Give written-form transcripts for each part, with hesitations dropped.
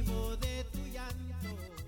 motivo de tu llanto.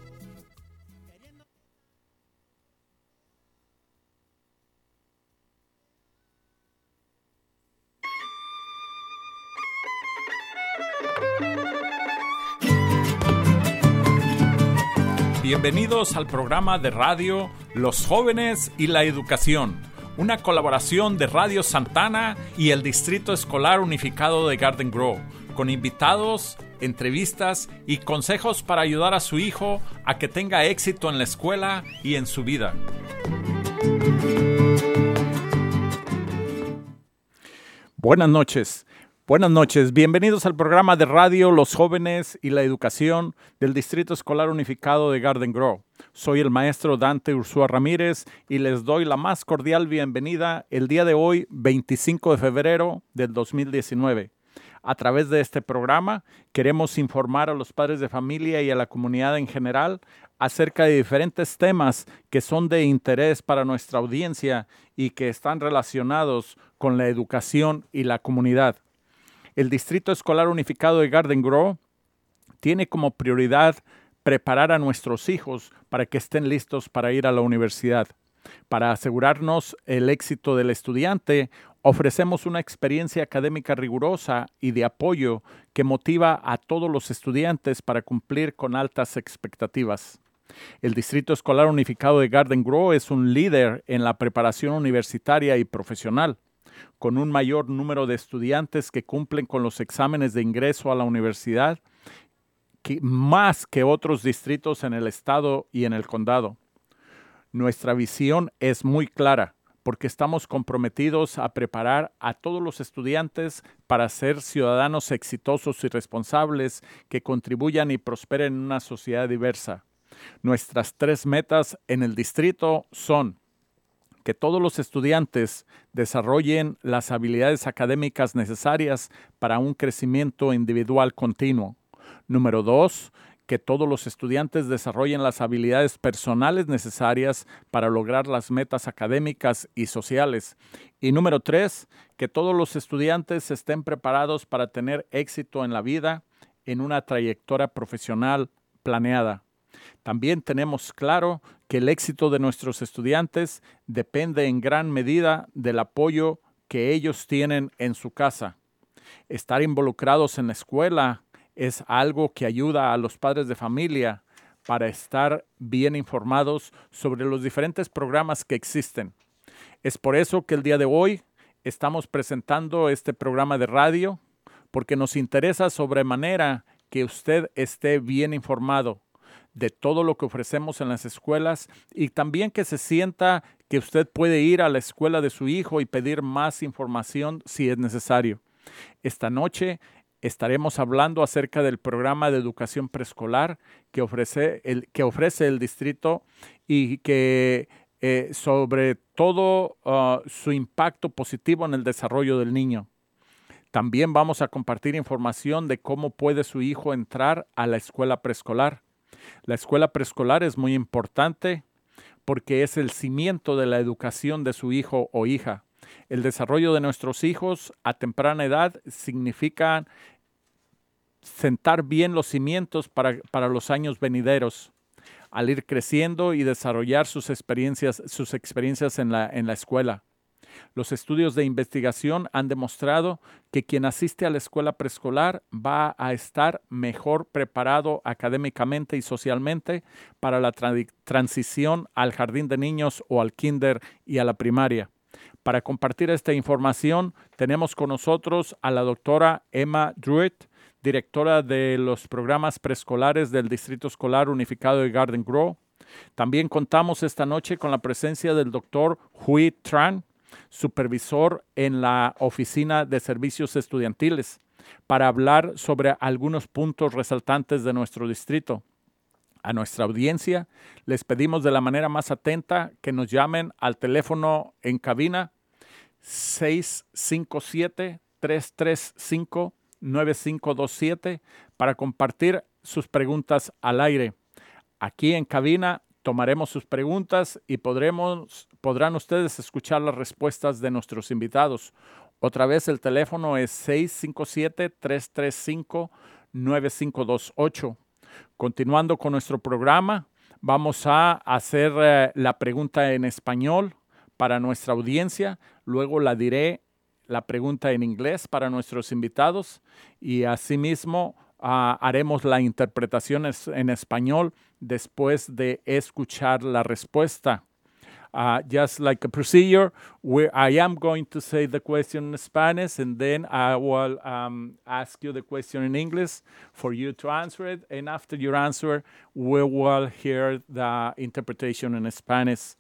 Bienvenidos al programa de radio Los Jóvenes y la Educación, una colaboración de Radio Santana y el Distrito Escolar Unificado de Garden Grove, con invitados, entrevistas y consejos para ayudar a su hijo a que tenga éxito en la escuela y en su vida. Buenas noches. Buenas noches, bienvenidos al programa de radio Los Jóvenes y la Educación del Distrito Escolar Unificado de Garden Grove. Soy el maestro Dante Ursúa Ramírez y les doy la más cordial bienvenida el día de hoy, 25 de febrero del 2019. A través de este programa queremos informar a los padres de familia y a la comunidad en general acerca de diferentes temas que son de interés para nuestra audiencia y que están relacionados con la educación y la comunidad. El Distrito Escolar Unificado de Garden Grove tiene como prioridad preparar a nuestros hijos para que estén listos para ir a la universidad. Para asegurarnos el éxito del estudiante, ofrecemos una experiencia académica rigurosa y de apoyo que motiva a todos los estudiantes para cumplir con altas expectativas. El Distrito Escolar Unificado de Garden Grove es un líder en la preparación universitaria y profesional, con un mayor número de estudiantes que cumplen con los exámenes de ingreso a la universidad, más que otros distritos en el estado y en el condado. Nuestra visión es muy clara, porque estamos comprometidos a preparar a todos los estudiantes para ser ciudadanos exitosos y responsables que contribuyan y prosperen en una sociedad diversa. Nuestras 3 metas en el distrito son: que todos los estudiantes desarrollen las habilidades académicas necesarias para un crecimiento individual continuo. Número 2, que todos los estudiantes desarrollen las habilidades personales necesarias para lograr las metas académicas y sociales. Y número 3, que todos los estudiantes estén preparados para tener éxito en la vida en una trayectoria profesional planeada. También tenemos claro que el éxito de nuestros estudiantes depende en gran medida del apoyo que ellos tienen en su casa. Estar involucrados en la escuela es algo que ayuda a los padres de familia para estar bien informados sobre los diferentes programas que existen. Es por eso que el día de hoy estamos presentando este programa de radio, porque nos interesa sobremanera que usted esté bien informado de todo lo que ofrecemos en las escuelas y también que se sienta que usted puede ir a la escuela de su hijo y pedir más información si es necesario. Esta noche estaremos hablando acerca del programa de educación preescolar que ofrece el distrito y que sobre todo su impacto positivo en el desarrollo del niño. También vamos a compartir información de cómo puede su hijo entrar a la escuela preescolar. La escuela preescolar es muy importante porque es el cimiento de la educación de su hijo o hija. El desarrollo de nuestros hijos a temprana edad significa sentar bien los cimientos para los años venideros, al ir creciendo y desarrollar sus experiencias en la escuela. Los estudios de investigación han demostrado que quien asiste a la escuela preescolar va a estar mejor preparado académicamente y socialmente para la transición al jardín de niños o al kinder y a la primaria. Para compartir esta información tenemos con nosotros a la doctora Emma Druitt, directora de los programas preescolares del Distrito Escolar Unificado de Garden Grove. También contamos esta noche con la presencia del doctor Huy Tran, supervisor en la Oficina de Servicios Estudiantiles, para hablar sobre algunos puntos resaltantes de nuestro distrito. A nuestra audiencia les pedimos de la manera más atenta que nos llamen al teléfono en cabina 657-335-9527 para compartir sus preguntas al aire. Aquí en cabina tomaremos sus preguntas y podrán ustedes escuchar las respuestas de nuestros invitados. Otra vez el teléfono es 657-335-9528. Continuando con nuestro programa, vamos a hacer la pregunta en español para nuestra audiencia. Luego la diré la pregunta en inglés para nuestros invitados y asimismo haremos la interpretación en español después de escuchar la respuesta. Just like a procedure, where I am going to say the question in Spanish and then I will ask you the question in English for you to answer it. And after your answer, we will hear the interpretation in Spanish.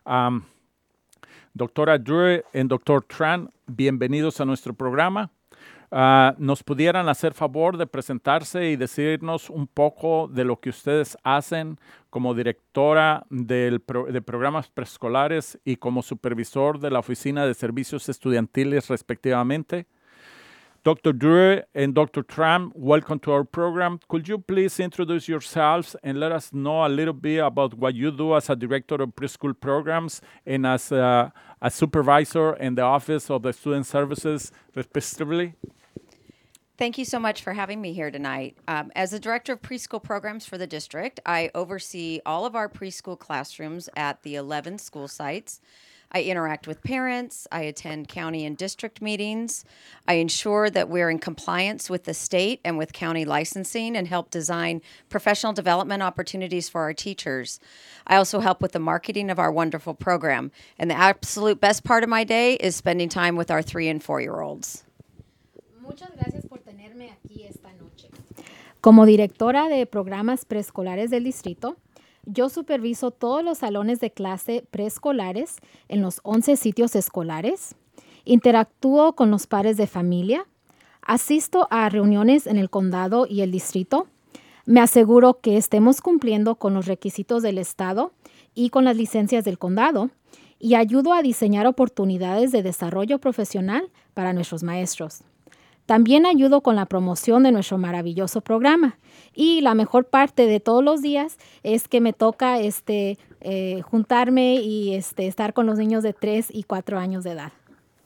Doctora Drew y Dr. Tran, bienvenidos a nuestro programa. ¿Nos pudieran hacer favor de presentarse y decirnos un poco de lo que ustedes hacen como directora de programas preescolares y como supervisor de la Oficina de Servicios Estudiantiles respectivamente? Dr. Drew and Dr. Tran, welcome to our program. Could you please introduce yourselves and let us know a little bit about what you do as a director of preschool programs and as a supervisor in the Office of the Student Services, respectively? Thank you so much for having me here tonight. As the director of preschool programs for the district, I oversee all of our preschool classrooms at the 11 school sites. I interact with parents, I attend county and district meetings, I ensure that we're in compliance with the state and with county licensing and help design professional development opportunities for our teachers. I also help with the marketing of our wonderful program. And the absolute best part of my day is spending time with our 3- and 4-year-olds. Muchas gracias por tenerme aquí esta noche. Como directora de programas preescolares del distrito, yo superviso todos los salones de clase preescolares en los 11 sitios escolares, interactúo con los padres de familia, asisto a reuniones en el condado y el distrito, me aseguro que estemos cumpliendo con los requisitos del estado y con las licencias del condado y ayudo a diseñar oportunidades de desarrollo profesional para nuestros maestros. También ayudo con la promoción de nuestro maravilloso programa. Y la mejor parte de todos los días es que me toca juntarme y estar con los niños de 3 y 4 años de edad.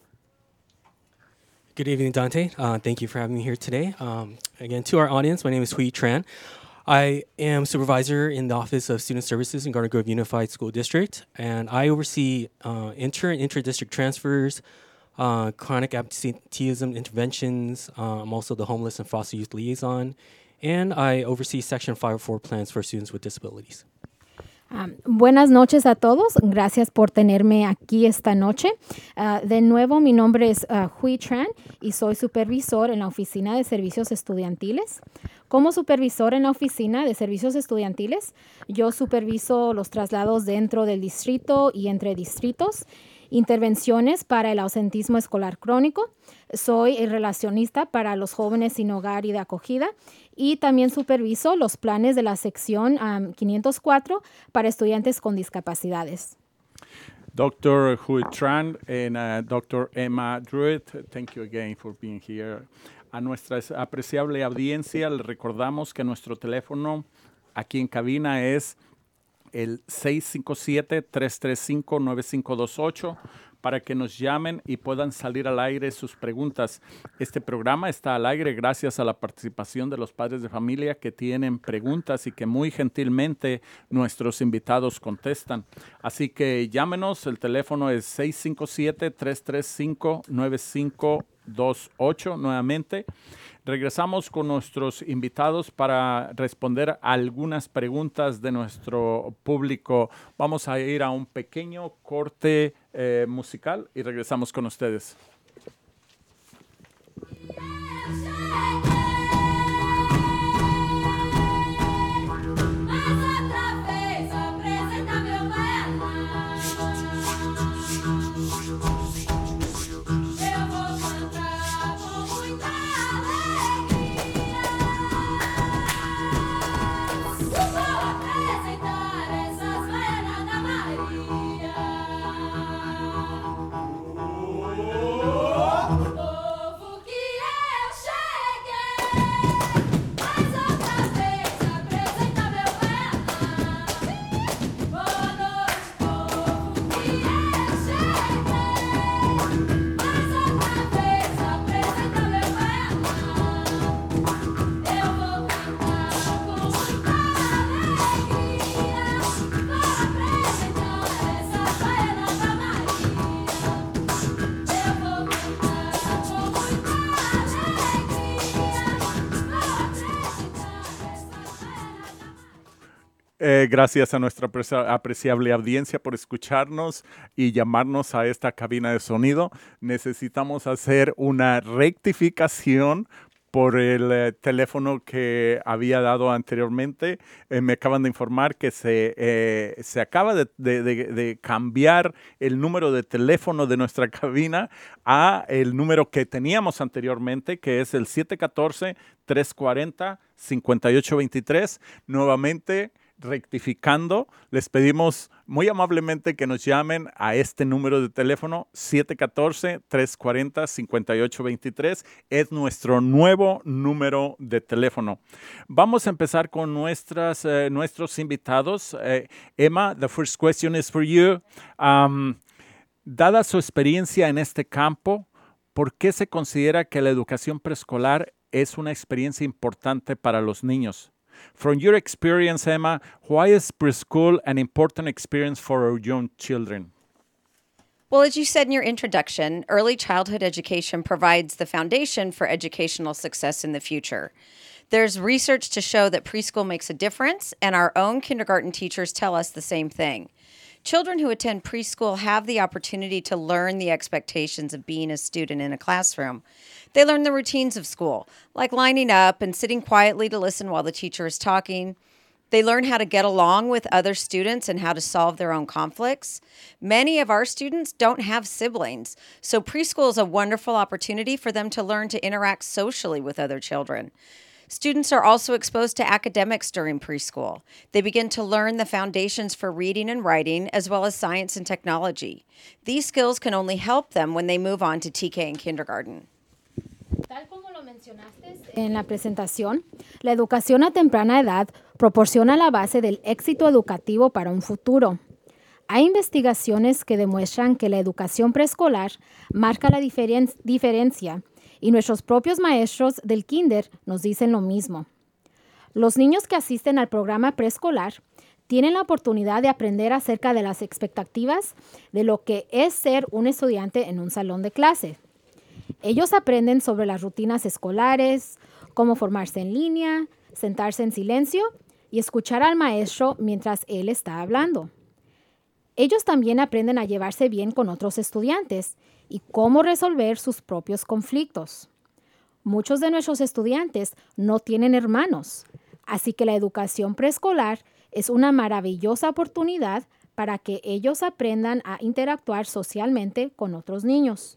Good evening, Dante. Thank you for having me here today. Again, to our audience, my name is Hui Tran. I am supervisor in the Office of Student Services in Garden Grove Unified School District, and I oversee inter- and intra-district transfers, chronic absenteeism interventions. I'm also the homeless and foster youth liaison, and I oversee Section 504 plans for students with disabilities. Buenas noches a todos. Gracias por tenerme aquí esta noche. De nuevo, mi nombre es Hui Tran y soy supervisor en la Oficina de Servicios Estudiantiles. Como supervisor en la Oficina de Servicios Estudiantiles, yo superviso los traslados dentro del distrito y entre distritos, intervenciones para el ausentismo escolar crónico. Soy el relacionista para los jóvenes sin hogar y de acogida y también superviso los planes de la sección 504 para estudiantes con discapacidades. Dr. Hui Tran and Dr. Emma Druitt, thank you again for being here. A nuestra apreciable audiencia le recordamos que nuestro teléfono aquí en cabina es el 657-335-9528 para que nos llamen y puedan salir al aire sus preguntas. Este programa está al aire gracias a la participación de los padres de familia que tienen preguntas y que muy gentilmente nuestros invitados contestan. Así que llámenos, el teléfono es 657-335-9528 nuevamente. Regresamos con nuestros invitados para responder a algunas preguntas de nuestro público. Vamos a ir a un pequeño corte musical y regresamos con ustedes. Gracias a nuestra apreciable audiencia por escucharnos y llamarnos a esta cabina de sonido. Necesitamos hacer una rectificación por el teléfono que había dado anteriormente. Me acaban de informar que se acaba de cambiar el número de teléfono de nuestra cabina a el número que teníamos anteriormente, que es el 714-340-5823. Nuevamente, rectificando, les pedimos muy amablemente que nos llamen a este número de teléfono 714-340-5823. Es nuestro nuevo número de teléfono. Vamos a empezar con nuestros invitados. Emma, the first question is for you. Dada su experiencia en este campo, ¿por qué se considera que la educación preescolar es una experiencia importante para los niños? From your experience, Emma, why is preschool an important experience for our young children? Well, as you said in your introduction, early childhood education provides the foundation for educational success in the future. There's research to show that preschool makes a difference, and our own kindergarten teachers tell us the same thing. Children who attend preschool have the opportunity to learn the expectations of being a student in a classroom. They learn the routines of school, like lining up and sitting quietly to listen while the teacher is talking. They learn how to get along with other students and how to solve their own conflicts. Many of our students don't have siblings, so preschool is a wonderful opportunity for them to learn to interact socially with other children. Students are also exposed to academics during preschool. They begin to learn the foundations for reading and writing, as well as science and technology. These skills can only help them when they move on to TK and kindergarten. Tal como lo mencionaste en la presentación, la educación a temprana edad proporciona la base del éxito educativo para un futuro. Hay investigaciones que demuestran que la educación preescolar marca la diferencia y nuestros propios maestros del kinder nos dicen lo mismo. Los niños que asisten al programa preescolar tienen la oportunidad de aprender acerca de las expectativas de lo que es ser un estudiante en un salón de clase. Ellos aprenden sobre las rutinas escolares, cómo formarse en línea, sentarse en silencio y escuchar al maestro mientras él está hablando. Ellos también aprenden a llevarse bien con otros estudiantes y cómo resolver sus propios conflictos. Muchos de nuestros estudiantes no tienen hermanos, así que la educación preescolar es una maravillosa oportunidad para que ellos aprendan a interactuar socialmente con otros niños.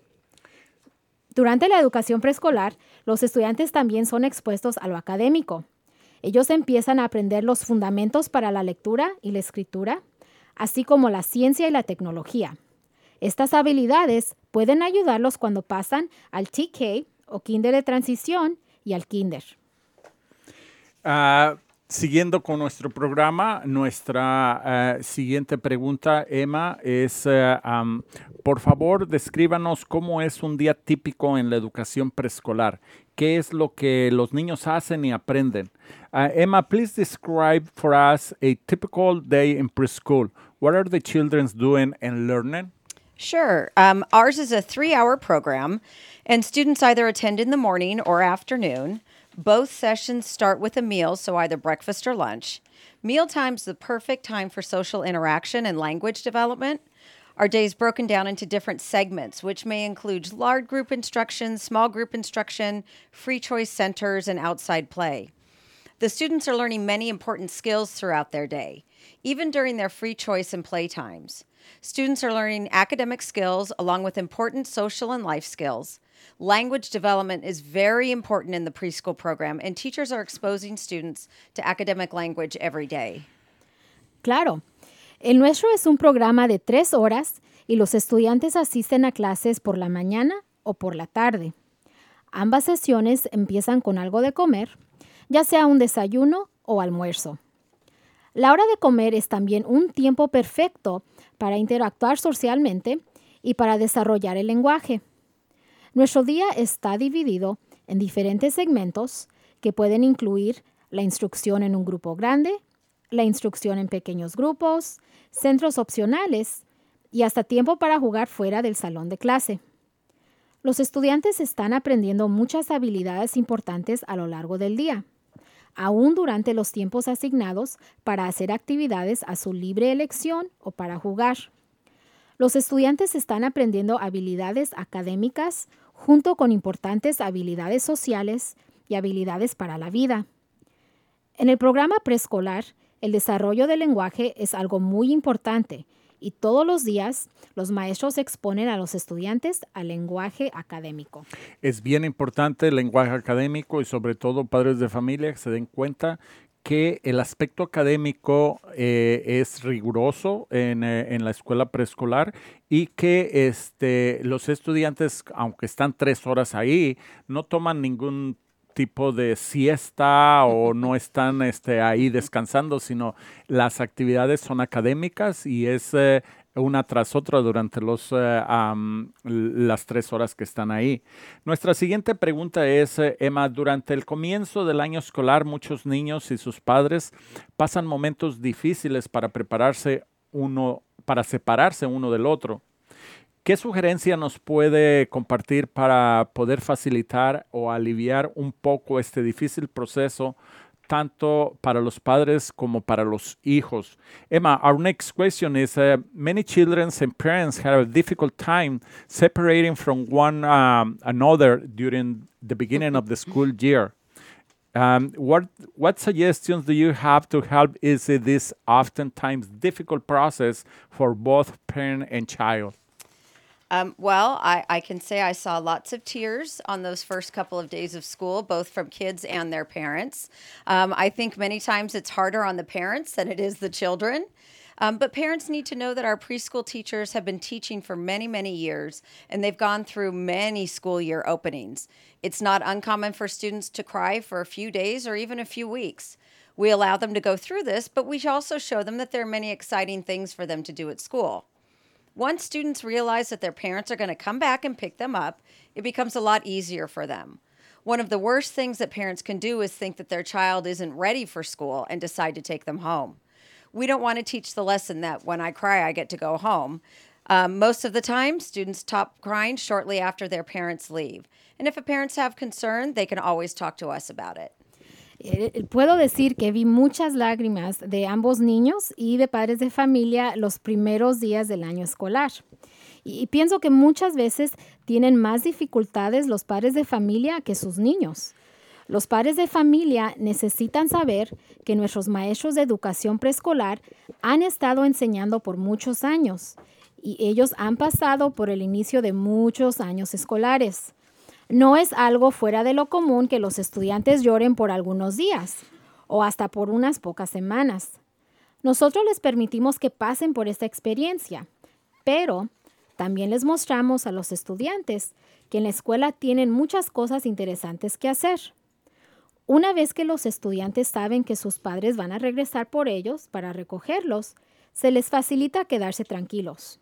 Durante la educación preescolar, los estudiantes también son expuestos a lo académico. Ellos empiezan a aprender los fundamentos para la lectura y la escritura, así como la ciencia y la tecnología. Estas habilidades pueden ayudarlos cuando pasan al TK o kinder de transición y al kinder. Siguiendo con nuestro programa, nuestra siguiente pregunta, Emma, es, por favor, descríbanos cómo es un día típico en la educación preescolar. ¿Qué es lo que los niños hacen y aprenden? Emma, please describe for us a typical day in preschool. What are the children doing and learning? Sure. Ours is a 3-hour program, and students either attend in the morning or afternoon. Both sessions start with a meal, so either breakfast or lunch. Mealtime's the perfect time for social interaction and language development. Our day is broken down into different segments, which may include large group instruction, small group instruction, free choice centers, and outside play. The students are learning many important skills throughout their day, even during their free choice and play times. Students are learning academic skills along with important social and life skills. Language development is very important in the preschool program, and teachers are exposing students to academic language every day. Claro, el nuestro es un programa de 3 horas y los estudiantes asisten a clases por la mañana o por la tarde. Ambas sesiones empiezan con algo de comer, ya sea un desayuno o almuerzo. La hora de comer es también un tiempo perfecto para interactuar socialmente y para desarrollar el lenguaje. Nuestro día está dividido en diferentes segmentos que pueden incluir la instrucción en un grupo grande, la instrucción en pequeños grupos, centros opcionales y hasta tiempo para jugar fuera del salón de clase. Los estudiantes están aprendiendo muchas habilidades importantes a lo largo del día. aún durante los tiempos asignados para hacer actividades a su libre elección o para jugar. Los estudiantes están aprendiendo habilidades académicas junto con importantes habilidades sociales y habilidades para la vida. En el programa preescolar, el desarrollo del lenguaje es algo muy importante y todos los días los maestros exponen a los estudiantes al lenguaje académico. Es bien importante el lenguaje académico y sobre todo padres de familia que se den cuenta que el aspecto académico es riguroso en la escuela preescolar y que los estudiantes, aunque están 3 horas ahí, no toman ningún tipo de siesta o no están ahí descansando, sino las actividades son académicas y es una tras otra durante las 3 horas que están ahí. Nuestra siguiente pregunta es, Emma, durante el comienzo del año escolar, muchos niños y sus padres pasan momentos difíciles para separarse uno del otro. ¿Qué sugerencia nos puede compartir para poder facilitar o aliviar un poco este difícil proceso, tanto para los padres como para los hijos? Emma, our next question is, many children and parents have a difficult time separating from one another during the beginning of the school year. What suggestions do you have to help ease this oftentimes difficult process for both parent and child? Well, I can say I saw lots of tears on those first couple of days of school, both from kids and their parents. I think many times it's harder on the parents than it is the children. But parents need to know that our preschool teachers have been teaching for many, many years, and they've gone through many school year openings. It's not uncommon for students to cry for a few days or even a few weeks. We allow them to go through this, but we also show them that there are many exciting things for them to do at school. Once students realize that their parents are going to come back and pick them up, it becomes a lot easier for them. One of the worst things that parents can do is think that their child isn't ready for school and decide to take them home. We don't want to teach the lesson that when I cry, I get to go home. Most of the time, students stop crying shortly after their parents leave. And if parents have concern, they can always talk to us about it. Puedo decir que vi muchas lágrimas de ambos niños y de padres de familia los primeros días del año escolar. Y pienso que muchas veces tienen más dificultades los padres de familia que sus niños. Los padres de familia necesitan saber que nuestros maestros de educación preescolar han estado enseñando por muchos años y ellos han pasado por el inicio de muchos años escolares. No es algo fuera de lo común que los estudiantes lloren por algunos días o hasta por unas pocas semanas. Nosotros les permitimos que pasen por esta experiencia, pero también les mostramos a los estudiantes que en la escuela tienen muchas cosas interesantes que hacer. Una vez que los estudiantes saben que sus padres van a regresar por ellos para recogerlos, se les facilita quedarse tranquilos.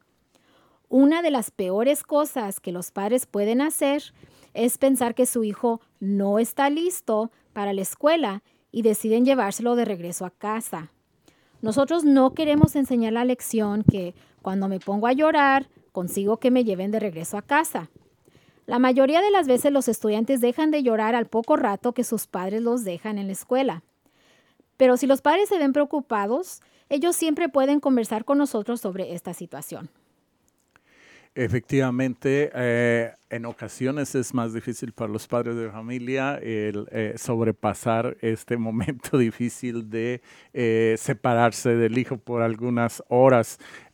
Una de las peores cosas que los padres pueden hacer es pensar que su hijo no está listo para la escuela y deciden llevárselo de regreso a casa. Nosotros no queremos enseñar la lección que cuando me pongo a llorar, consigo que me lleven de regreso a casa. La mayoría de las veces los estudiantes dejan de llorar al poco rato que sus padres los dejan en la escuela. Pero si los padres se ven preocupados, ellos siempre pueden conversar con nosotros sobre esta situación. Efectivamente, en ocasiones es más difícil para los padres de familia el sobrepasar este momento difícil de separarse del hijo por algunas horas.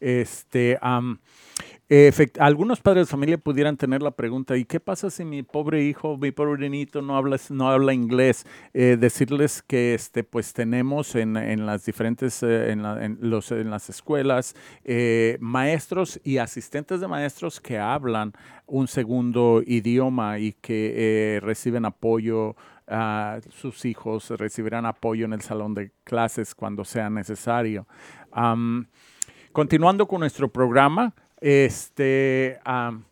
Algunos padres de familia pudieran tener la pregunta, ¿y qué pasa si mi pobre hijo, mi pobre niñito no habla inglés? Decirles que pues tenemos en las diferentes, en las escuelas, maestros y asistentes de maestros que hablan un segundo idioma y que reciben apoyo. Sus hijos recibirán apoyo en el salón de clases cuando sea necesario. Continuando con nuestro programa,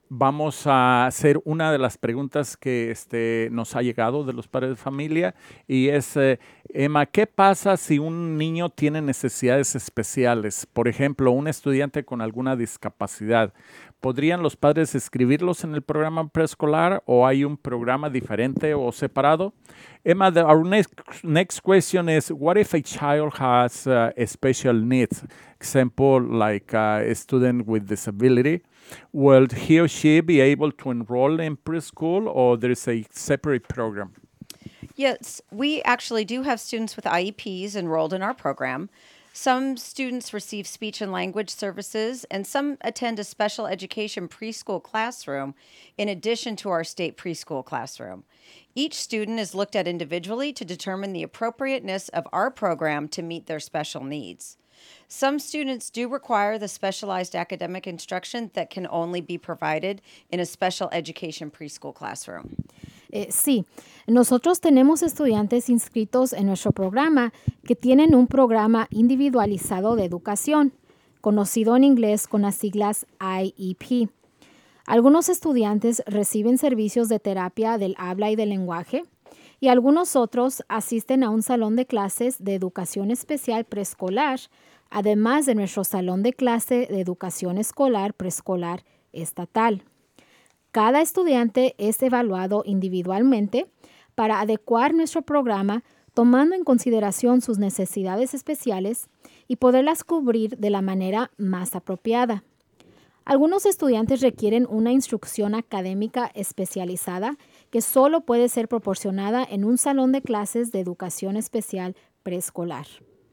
vamos a hacer una de las preguntas que nos ha llegado de los padres de familia y es, Emma, ¿qué pasa si un niño tiene necesidades especiales? Por ejemplo, un estudiante con alguna discapacidad. ¿Podrían los padres inscribirlos en el programa preescolar o hay un programa diferente o separado? Emma, our next question is, what if a child has special needs? Example, like a student with disability. Will he or she be able to enroll in preschool or there is a separate program? Yes, we actually do have students with IEPs enrolled in our program. Some students receive speech and language services, and some attend a special education preschool classroom in addition to our state preschool classroom. Each student is looked at individually to determine the appropriateness of our program to meet their special needs. Some students do require the specialized academic instruction that can only be provided in a special education preschool classroom. Sí, nosotros tenemos estudiantes inscritos en nuestro programa que tienen un programa individualizado de educación, conocido en inglés con las siglas IEP. Algunos estudiantes reciben servicios de terapia del habla y del lenguaje y algunos otros asisten a un salón de clases de educación especial preescolar, además de nuestro salón de clase de educación escolar preescolar estatal. Cada estudiante es evaluado individualmente para adecuar nuestro programa tomando en consideración sus necesidades especiales y poderlas cubrir de la manera más apropiada. Algunos estudiantes requieren una instrucción académica especializada que solo puede ser proporcionada en un salón de clases de educación especial preescolar.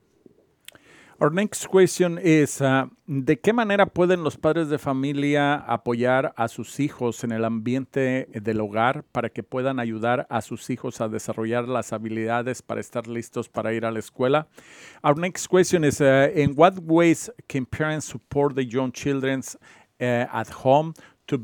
Our next question is, ¿de qué manera pueden los padres de familia apoyar a sus hijos en el ambiente del hogar para que puedan ayudar a sus hijos a desarrollar las habilidades para estar listos para ir a la escuela? Our next question is, in what ways can parents support the young children at home to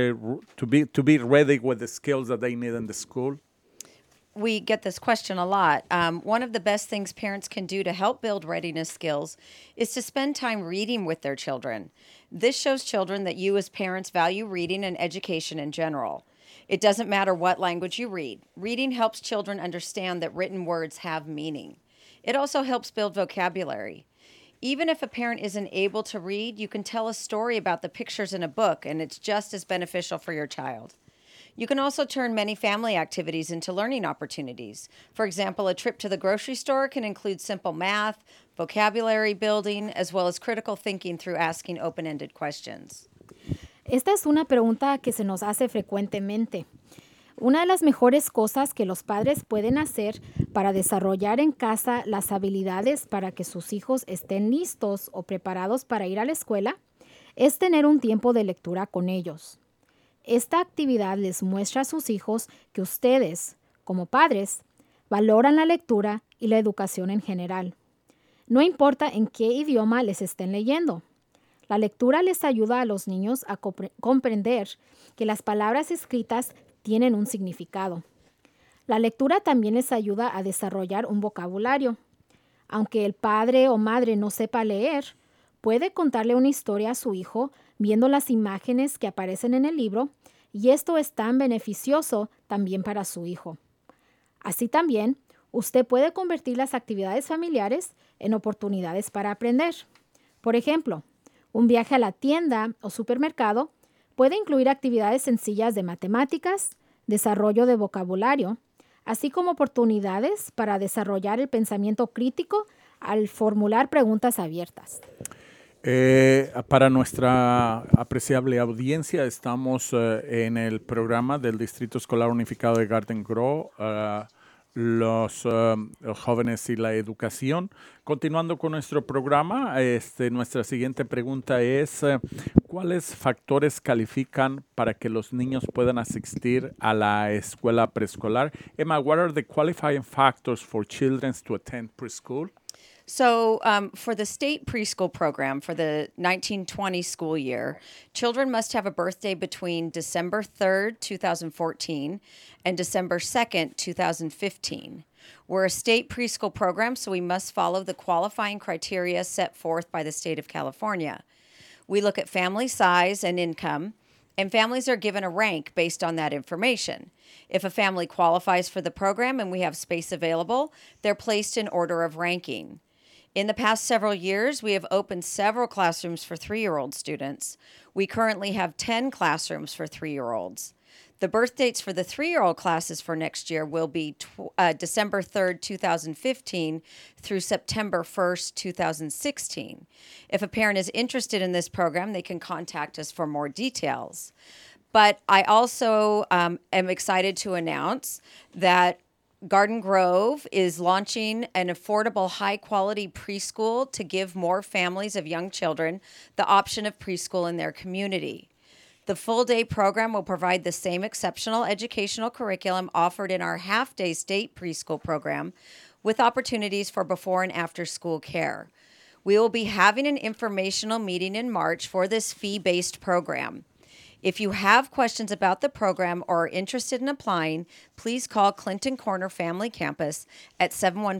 be ready with the skills that they need in the school? We get this question a lot. One of the best things parents can do to help build readiness skills is to spend time reading with their children. This shows children that you as parents value reading and education in general. It doesn't matter what language you read. Reading helps children understand that written words have meaning. It also helps build vocabulary. Even if a parent isn't able to read, you can tell a story about the pictures in a book, and it's just as beneficial for your child. You can also turn many family activities into learning opportunities. For example, a trip to the grocery store can include simple math, vocabulary building, as well as critical thinking through asking open-ended questions. Esta es una pregunta que se nos hace frecuentemente. Una de las mejores cosas que los padres pueden hacer para desarrollar en casa las habilidades para que sus hijos estén listos o preparados para ir a la escuela es tener un tiempo de lectura con ellos. Esta actividad les muestra a sus hijos que ustedes, como padres, valoran la lectura y la educación en general. No importa en qué idioma les estén leyendo. La lectura les ayuda a los niños a comprender que las palabras escritas tienen un significado. La lectura también les ayuda a desarrollar un vocabulario. Aunque el padre o madre no sepa leer, puede contarle una historia a su hijo viendo las imágenes que aparecen en el libro, y esto es tan beneficioso también para su hijo. Así también, usted puede convertir las actividades familiares en oportunidades para aprender. Por ejemplo, un viaje a la tienda o supermercado puede incluir actividades sencillas de matemáticas, desarrollo de vocabulario, así como oportunidades para desarrollar el pensamiento crítico al formular preguntas abiertas. Para nuestra apreciable audiencia, estamos en el programa del Distrito Escolar Unificado de Garden Grove, los jóvenes y la educación. Continuando con nuestro programa, nuestra siguiente pregunta es, ¿cuáles factores califican para que los niños puedan asistir a la escuela preescolar? Emma, what are the qualifying factors for children to attend preschool? So for the state preschool program for the 1920 school year, children must have a birthday between December 3rd, 2014 and December 2nd, 2015. We're a state preschool program, so we must follow the qualifying criteria set forth by the state of California. We look at family size and income, and families are given a rank based on that information. If a family qualifies for the program and we have space available, they're placed in order of ranking. In the past several years, we have opened several classrooms for 3-year-old students. We currently have 10 classrooms for 3-year-olds. The birth dates for the 3-year-old classes for next year will be December 3rd, 2015 through September 1st, 2016. If a parent is interested in this program, they can contact us for more details. But I also am excited to announce that Garden Grove is launching an affordable, high-quality preschool to give more families of young children the option of preschool in their community. The full-day program will provide the same exceptional educational curriculum offered in our half-day state preschool program with opportunities for before and after-school care. We will be having an informational meeting in March for this fee-based program. If you have questions about the program or are interested in applying, please call Clinton Corner Family Campus at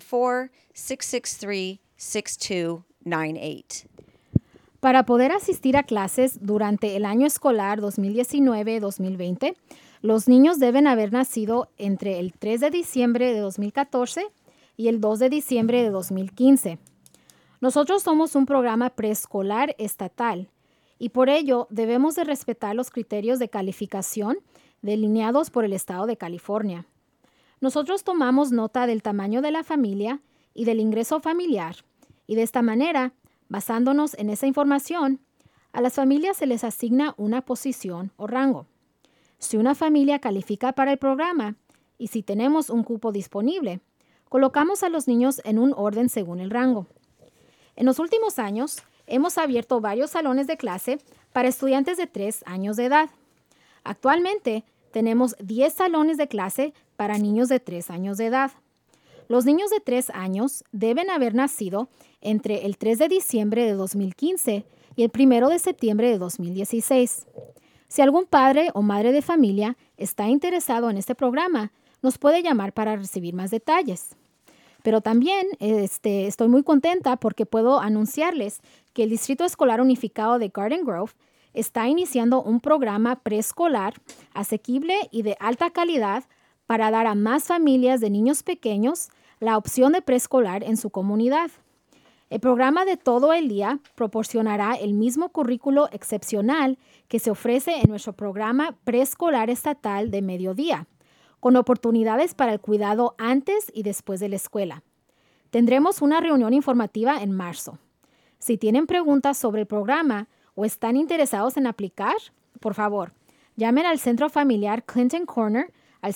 714-663-6298. Para poder asistir a clases durante el año escolar 2019-2020, los niños deben haber nacido entre el 3 de diciembre de 2014 y el 2 de diciembre de 2015. Nosotros somos un programa preescolar estatal y por ello debemos de respetar los criterios de calificación delineados por el Estado de California. Nosotros tomamos nota del tamaño de la familia y del ingreso familiar y de esta manera, basándonos en esa información, a las familias se les asigna una posición o rango. Si una familia califica para el programa y si tenemos un cupo disponible, colocamos a los niños en un orden según el rango. En los últimos años, hemos abierto varios salones de clase para estudiantes de 3 años de edad. Actualmente, tenemos 10 salones de clase para niños de 3 años de edad. Los niños de 3 años deben haber nacido entre el 3 de diciembre de 2015 y el 1 de septiembre de 2016. Si algún padre o madre de familia está interesado en este programa, nos puede llamar para recibir más detalles. Pero también estoy muy contenta porque puedo anunciarles que el Distrito Escolar Unificado de Garden Grove está iniciando un programa preescolar asequible y de alta calidad para dar a más familias de niños pequeños la opción de preescolar en su comunidad. El programa de todo el día proporcionará el mismo currículo excepcional que se ofrece en nuestro programa preescolar estatal de mediodía, con oportunidades para el cuidado antes y después de la escuela. Tendremos una reunión informativa en marzo. Si tienen preguntas sobre el programa o están interesados en aplicar, por favor, llamen al Centro Familiar Clinton Corner al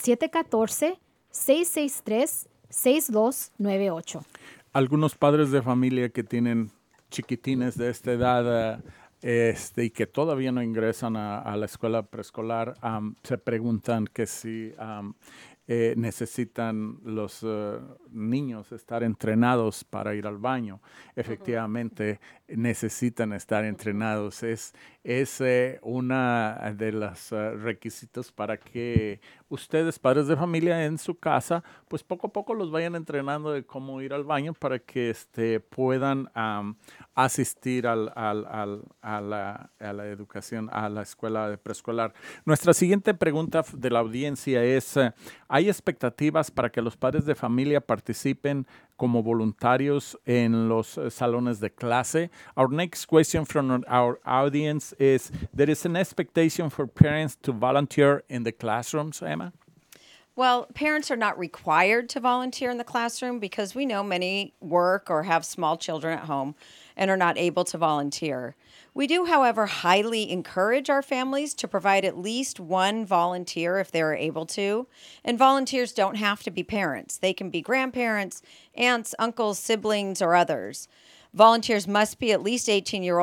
714-663-6298. Algunos padres de familia que tienen chiquitines de esta edad y que todavía no ingresan a la escuela preescolar, se preguntan que si necesitan los niños estar entrenados para ir al baño. Efectivamente, necesitan estar entrenados. Es una de los requisitos para que ustedes, padres de familia en su casa, pues poco a poco los vayan entrenando de cómo ir al baño para que puedan asistir a la educación, a la escuela de preescolar. Nuestra siguiente pregunta de la audiencia es, ¿hay expectativas para que los padres de familia participen como voluntarios en los salones de clase? Our next question from our audience is, there is an expectation for parents to volunteer in the classrooms, Emma? Well, parents are not required to volunteer in the classroom because we know many work or have small children at home and are not able to volunteer. We do, however, highly encourage our families to provide at least one volunteer if they're able to. And volunteers don't have to be parents. They can be grandparents, aunts, uncles, siblings, or others. Volunteers must be at least 18 years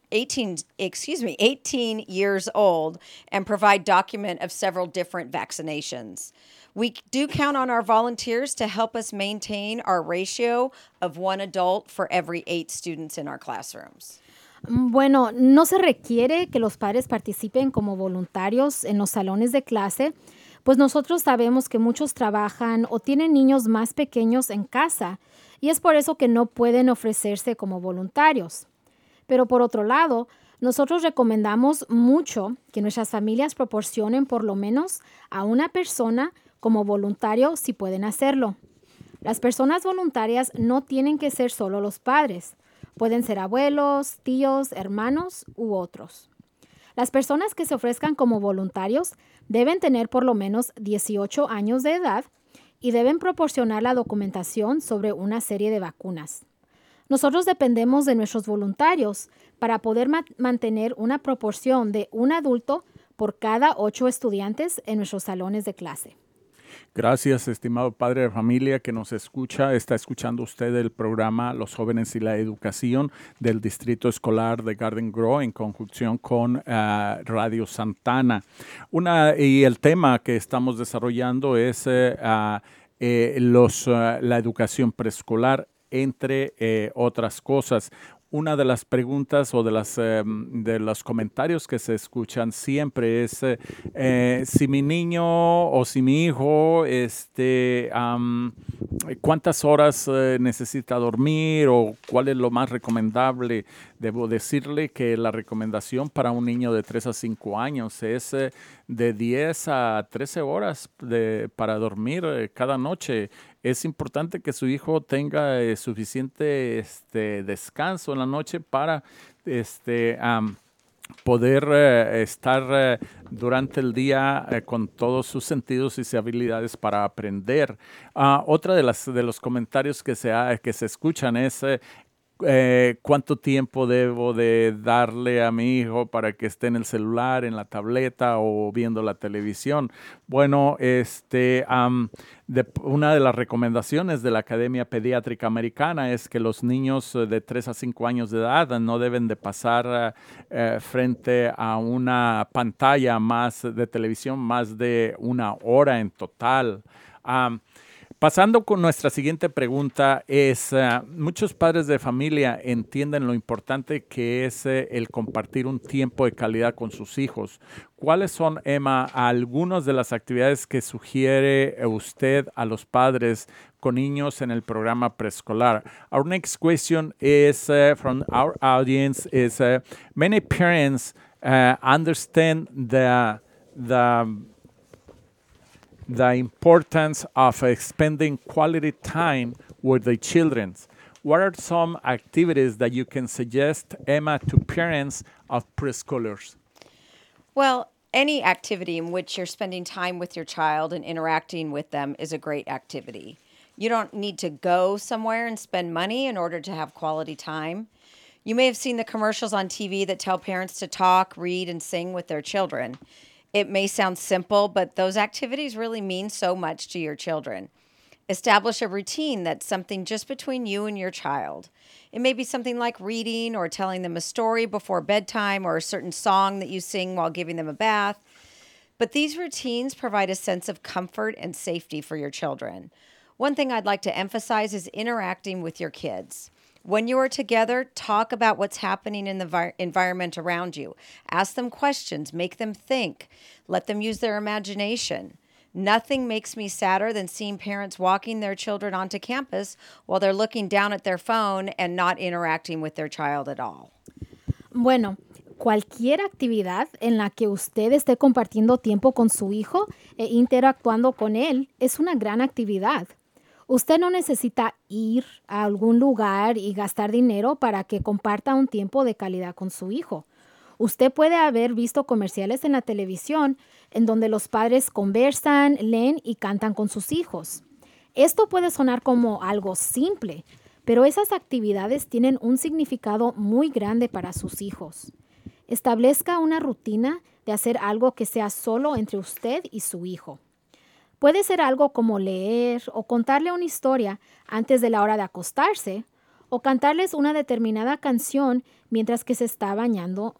old and provide document of several different vaccinations. We do count on our volunteers to help us maintain our ratio of 1 adult for every 8 students in our classrooms. Bueno, no se requiere que los padres participen como voluntarios en los salones de clase, pues nosotros sabemos que muchos trabajan o tienen niños más pequeños en casa y es por eso que no pueden ofrecerse como voluntarios. Pero por otro lado, Nosotros recomendamos mucho que nuestras familias proporcionen por lo menos a una persona como voluntario si pueden hacerlo. Las personas voluntarias no tienen que ser solo los padres. Pueden ser abuelos, tíos, hermanos u otros. Las personas que se ofrezcan como voluntarios deben tener por lo menos 18 años de edad y deben proporcionar la documentación sobre una serie de vacunas. Nosotros dependemos de nuestros voluntarios para poder mantener una proporción de un adulto por cada 8 estudiantes en nuestros salones de clase. Gracias, estimado padre de familia que nos escucha. Está escuchando usted el programa Los Jóvenes y la Educación del Distrito Escolar de Garden Grove en conjunción con Radio Santana. Y el tema que estamos desarrollando es la educación preescolar, entre otras cosas. Una de las preguntas o de los comentarios que se escuchan siempre es si mi niño o si mi hijo, ¿cuántas horas necesita dormir o cuál es lo más recomendable? Debo decirle que la recomendación para un niño de 3 a 5 años es de 10 a 13 horas para dormir cada noche. Es importante que su hijo tenga suficiente descanso en la noche para poder estar durante el día con todos sus sentidos y sus habilidades para aprender. Otra de los comentarios que se escuchan es ¿cuánto tiempo debo de darle a mi hijo para que esté en el celular, en la tableta o viendo la televisión? Bueno, una de las recomendaciones de la Academia Pediátrica Americana es que los niños de 3 a 5 años de edad no deben de pasar frente a una pantalla de televisión más de 1 hora en total. Pasando con nuestra siguiente pregunta muchos padres de familia entienden lo importante que es el compartir un tiempo de calidad con sus hijos. ¿Cuáles son, Emma, algunas de las actividades que sugiere usted a los padres con niños en el programa preescolar? Our next question is from our audience is many parents understand the importance of spending quality time with the children. What are some activities that you can suggest, Emma, to parents of preschoolers? Well, any activity in which you're spending time with your child and interacting with them is a great activity. You don't need to go somewhere and spend money in order to have quality time. You may have seen the commercials on TV that tell parents to talk, read, and sing with their children. It may sound simple, but those activities really mean so much to your children. Establish a routine that's something just between you and your child. It may be something like reading or telling them a story before bedtime or a certain song that you sing while giving them a bath. But these routines provide a sense of comfort and safety for your children. One thing I'd like to emphasize is interacting with your kids. When you are together, talk about what's happening in the environment around you. Ask them questions, make them think, let them use their imagination. Nothing makes me sadder than seeing parents walking their children onto campus while they're looking down at their phone and not interacting with their child at all. Bueno, cualquier actividad en la que usted esté compartiendo tiempo con su hijo e interactuando con él es una gran actividad. Usted no necesita ir a algún lugar y gastar dinero para que comparta un tiempo de calidad con su hijo. Usted puede haber visto comerciales en la televisión en donde los padres conversan, leen y cantan con sus hijos. Esto puede sonar como algo simple, pero esas actividades tienen un significado muy grande para sus hijos. Establezca una rutina de hacer algo que sea solo entre usted y su hijo. Puede ser algo como leer o contarle una historia antes de la hora de acostarse o cantarles una determinada canción mientras que se está bañando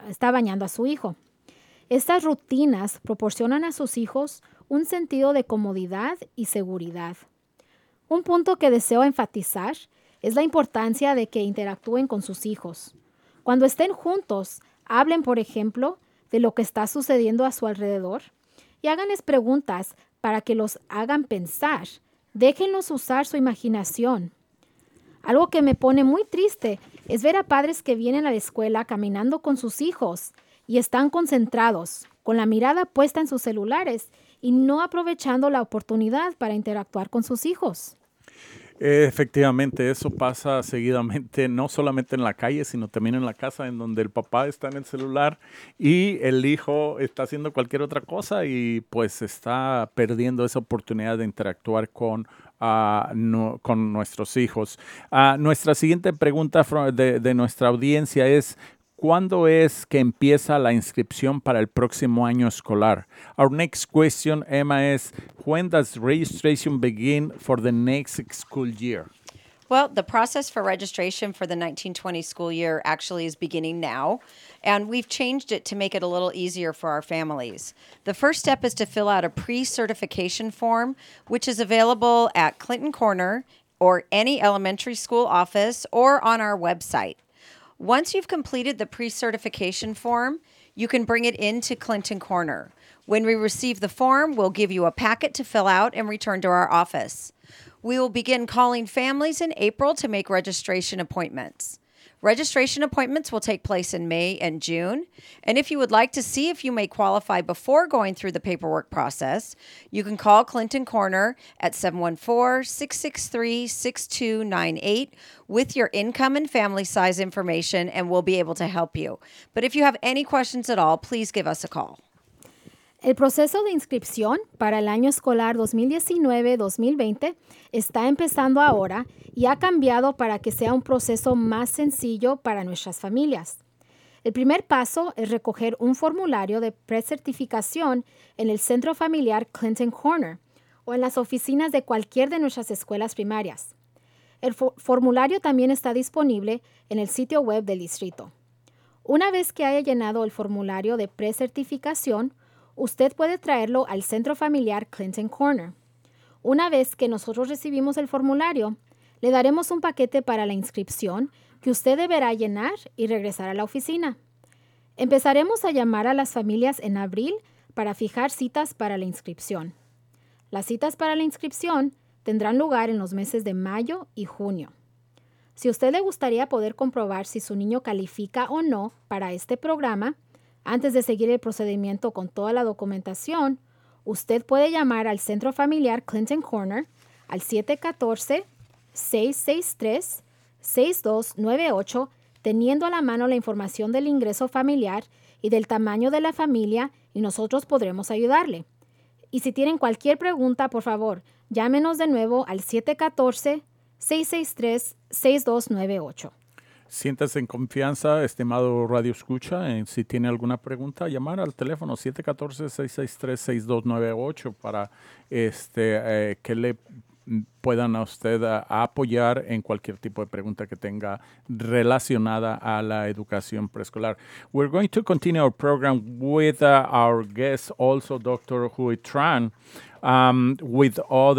a su hijo. Estas rutinas proporcionan a sus hijos un sentido de comodidad y seguridad. Un punto que deseo enfatizar es la importancia de que interactúen con sus hijos. Cuando estén juntos, hablen, por ejemplo, de lo que está sucediendo a su alrededor y háganles preguntas para que los hagan pensar. Déjenlos usar su imaginación. Algo que me pone muy triste es ver a padres que vienen a la escuela caminando con sus hijos y están concentrados, con la mirada puesta en sus celulares y no aprovechando la oportunidad para interactuar con sus hijos. Efectivamente, eso pasa seguidamente, no solamente en la calle, sino también en la casa, en donde el papá está en el celular y el hijo está haciendo cualquier otra cosa y pues está perdiendo esa oportunidad de interactuar con nuestros hijos. Nuestra siguiente pregunta de nuestra audiencia es: ¿cuándo es que empieza la inscripción para el próximo año escolar? Our next question, Emma, is: when does registration begin for the next school year? Well, the process for registration for the 1920 school year actually is beginning now, and we've changed it to make it a little easier for our families. The first step is to fill out a pre-certification form, which is available at Clinton Corner or any elementary school office or on our website. Once you've completed the pre-certification form, you can bring it into Clinton Corner. When we receive the form, we'll give you a packet to fill out and return to our office. We will begin calling families in April to make registration appointments. Registration appointments will take place in May and June. And if you would like to see if you may qualify before going through the paperwork process, you can call Clinton Corner at 714-663-6298 with your income and family size information, and we'll be able to help you. But if you have any questions at all, please give us a call. El proceso de inscripción para el año escolar 2019-2020 está empezando ahora y ha cambiado para que sea un proceso más sencillo para nuestras familias. El primer paso es recoger un formulario de precertificación en el Centro Familiar Clinton Corner o en las oficinas de cualquier de nuestras escuelas primarias. El formulario también está disponible en el sitio web del distrito. Una vez que haya llenado el formulario de precertificación, usted puede traerlo al Centro Familiar Clinton Corner. Una vez que nosotros recibimos el formulario, le daremos un paquete para la inscripción que usted deberá llenar y regresar a la oficina. Empezaremos a llamar a las familias en abril para fijar citas para la inscripción. Las citas para la inscripción tendrán lugar en los meses de mayo y junio. Si a usted le gustaría poder comprobar si su niño califica o no para este programa, antes de seguir el procedimiento con toda la documentación, usted puede llamar al Centro Familiar Clinton Corner al 714-663-6298, teniendo a la mano la información del ingreso familiar y del tamaño de la familia, y nosotros podremos ayudarle. Y si tienen cualquier pregunta, por favor, llámenos de nuevo al 714-663-6298. Siéntase en confianza, estimado Radio Escucha, si tiene alguna pregunta, llamar al teléfono 714-663-6298 para que le puedan a usted apoyar en cualquier tipo de pregunta que tenga relacionada a la educación preescolar. We're going to continue our program with our guest, also Dr. Huy Tran, with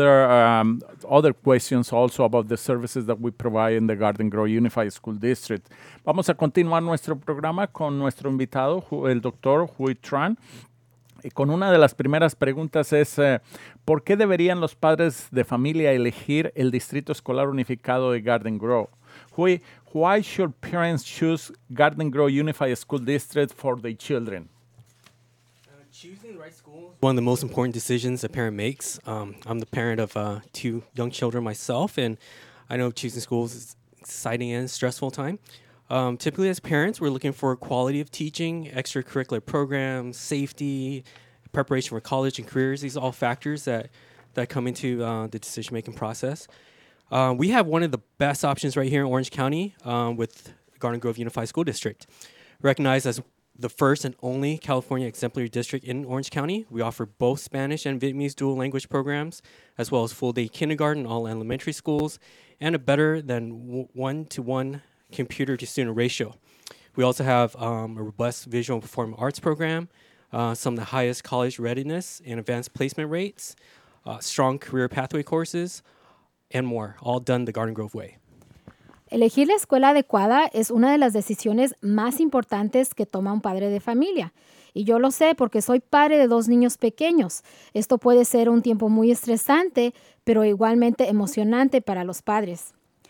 other questions also about the services that we provide in the Garden Grove Unified School District. Vamos a continuar nuestro programa con nuestro invitado, el Dr. Huy Tran. Y con una de las primeras preguntas es, ¿por qué deberían los padres de familia elegir el Distrito Escolar Unificado de Garden Grove? Huy, why should parents choose Garden Grove Unified School District for their children? Choosing the right school is one of the most important decisions a parent makes. I'm the parent of 2 young children myself, and I know choosing schools is an exciting and stressful time. Typically, as parents, we're looking for quality of teaching, extracurricular programs, safety, preparation for college and careers. These are all factors that come into the decision-making process. We have one of the best options right here in Orange County with Garden Grove Unified School District. Recognized as the first and only California exemplary district in Orange County, we offer both Spanish and Vietnamese dual language programs, as well as full-day kindergarten, all elementary schools, and a better than 1-to-1 computer-to-student ratio. We also have a robust visual and performing arts program, some of the highest college readiness and advanced placement rates, strong career pathway courses, and more, all done the Garden Grove way. Elegir la escuela adecuada es una de las decisiones más importantes que toma un padre de familia. Y yo lo sé porque soy padre de 2 niños pequeños. Esto puede ser un tiempo muy estresante, pero igualmente emocionante para los padres.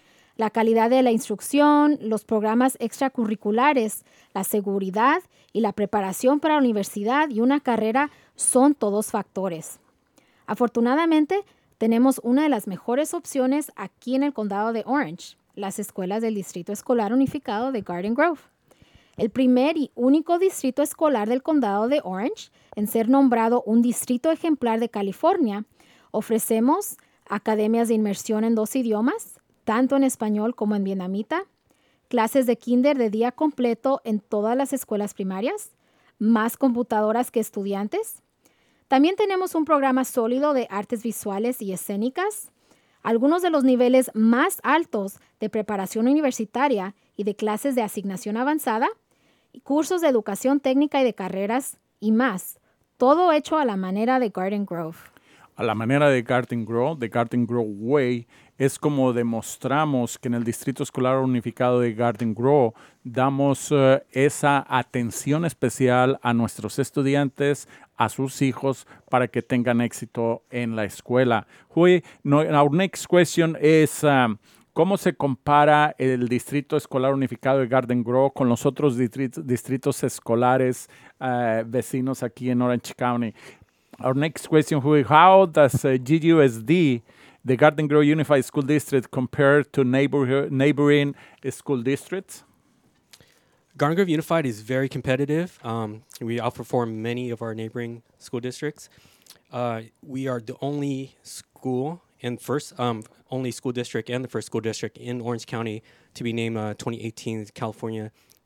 La calidad de la instrucción, los programas extracurriculares, la seguridad y la preparación para la universidad y una carrera son todos factores. Afortunadamente, tenemos una de las mejores opciones aquí en el condado de Orange, las escuelas del Distrito Escolar Unificado de Garden Grove. El primer y único distrito escolar del condado de Orange en ser nombrado un distrito ejemplar de California, ofrecemos academias de inmersión en 2 idiomas, tanto en español como en vietnamita, clases de kinder de día completo en todas las escuelas primarias, más computadoras que estudiantes. También tenemos un programa sólido de artes visuales y escénicas, algunos de los niveles más altos de preparación universitaria y de clases de asignación avanzada, cursos de educación técnica y de carreras y más, todo hecho a la manera de Garden Grove. A la manera de Garden Grove, the Garden Grove Way, es como demostramos que en el Distrito Escolar Unificado de Garden Grove damos esa atención especial a nuestros estudiantes, a sus hijos, para que tengan éxito en la escuela. Our next question is, ¿cómo se compara el Distrito Escolar Unificado de Garden Grove con los otros distritos escolares vecinos aquí en Orange County? Our next question, how does GUSD, the Garden Grove Unified School District, compare to neighboring school districts? Garden Grove Unified is very competitive. We outperform many of our neighboring school districts. We are the only school and only school district and the first school district in Orange County to be named 2018 California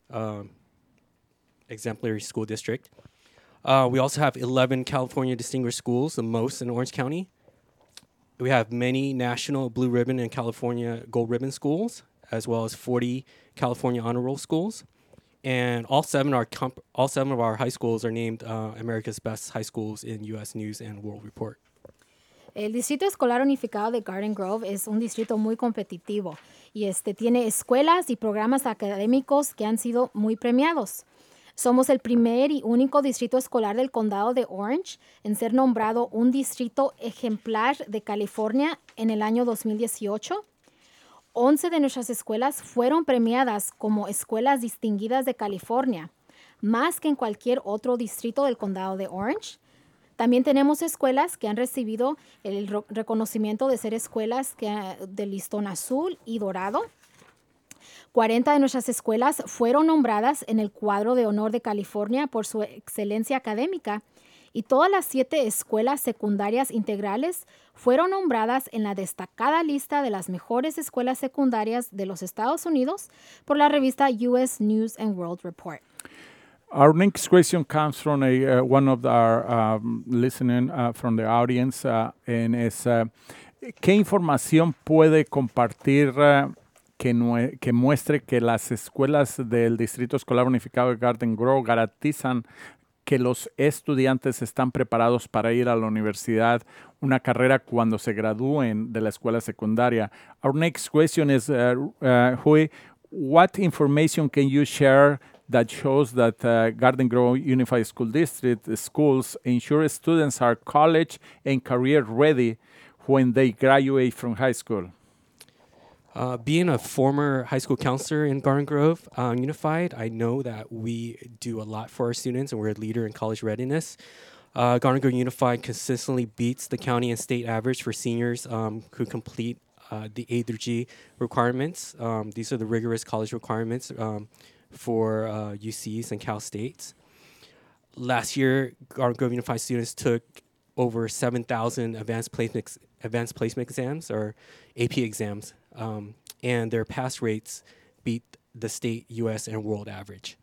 Exemplary School District. We also have 11 California Distinguished Schools, the most in Orange County. We have many national Blue Ribbon and California Gold Ribbon schools, as well as 40 California Honor Roll schools. And all seven of our high schools are named America's Best High Schools in U.S. News and World Report. El Distrito Escolar Unificado de Garden Grove es un distrito muy competitivo y tiene escuelas y programas académicos que han sido muy premiados. Somos el primer y único distrito escolar del condado de Orange en ser nombrado un distrito ejemplar de California en el año 2018. 11 de nuestras escuelas fueron premiadas como escuelas distinguidas de California, más que en cualquier otro distrito del condado de Orange. También tenemos escuelas que han recibido el reconocimiento de ser escuelas del listón azul y dorado. 40 de nuestras escuelas fueron nombradas en el cuadro de honor de California por su excelencia académica y todas las 7 escuelas secundarias integrales fueron nombradas en la destacada lista de las mejores escuelas secundarias de los Estados Unidos por la revista U.S. News and World Report. Our next question comes from one of our listening from the audience, and es, ¿qué información puede compartir que muestre que las escuelas del Distrito Escolar Unificado de Garden Grove garantizan que los estudiantes están preparados para ir a la universidad, una carrera cuando se gradúen de la escuela secundaria? Our next question is, Huy, what information can you share that shows that Garden Grove Unified School District schools ensure students are college and career ready when they graduate from high school? Being a former high school counselor in Garden Grove Unified, I know that we do a lot for our students and we're a leader in college readiness. Garden Grove Unified consistently beats the county and state average for seniors who complete the A through G requirements. These are the rigorous college requirements for UCs and Cal States. Last year, Garden Grove Unified students took over 7,000 advanced placement exams or AP exams, and their pass rates beat the state, U.S., and world average.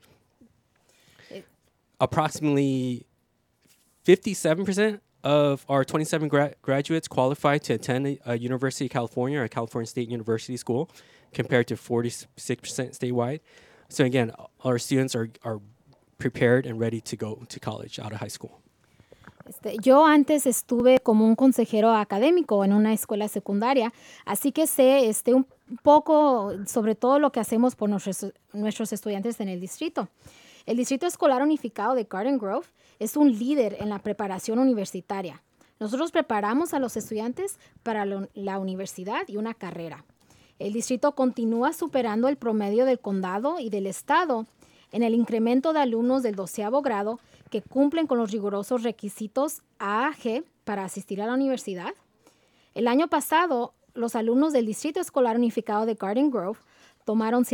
Approximately 57% of our 27 graduates qualified to attend a University of California or a California State University school, compared to 46% statewide. So again, our students are prepared and ready to go to college out of high school. Yo antes estuve como un consejero académico en una escuela secundaria, así que sé un poco sobre todo lo que hacemos por nuestros estudiantes en el distrito. El Distrito Escolar Unificado de Garden Grove es un líder en la preparación universitaria. Nosotros preparamos a los estudiantes para la universidad y una carrera. El distrito continúa superando el promedio del condado y del estado en el incremento de alumnos del 12º grado que cumplen con los rigurosos requisitos AAG para asistir a la universidad. El año pasado, los alumnos del Distrito Escolar Unificado de Garden Grove tomaron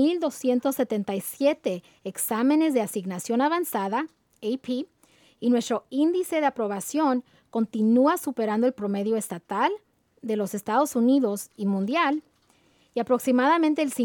7,277 exámenes de asignación avanzada, AP, y nuestro índice de aprobación continúa superando el promedio estatal de los Estados Unidos y mundial, y aproximadamente el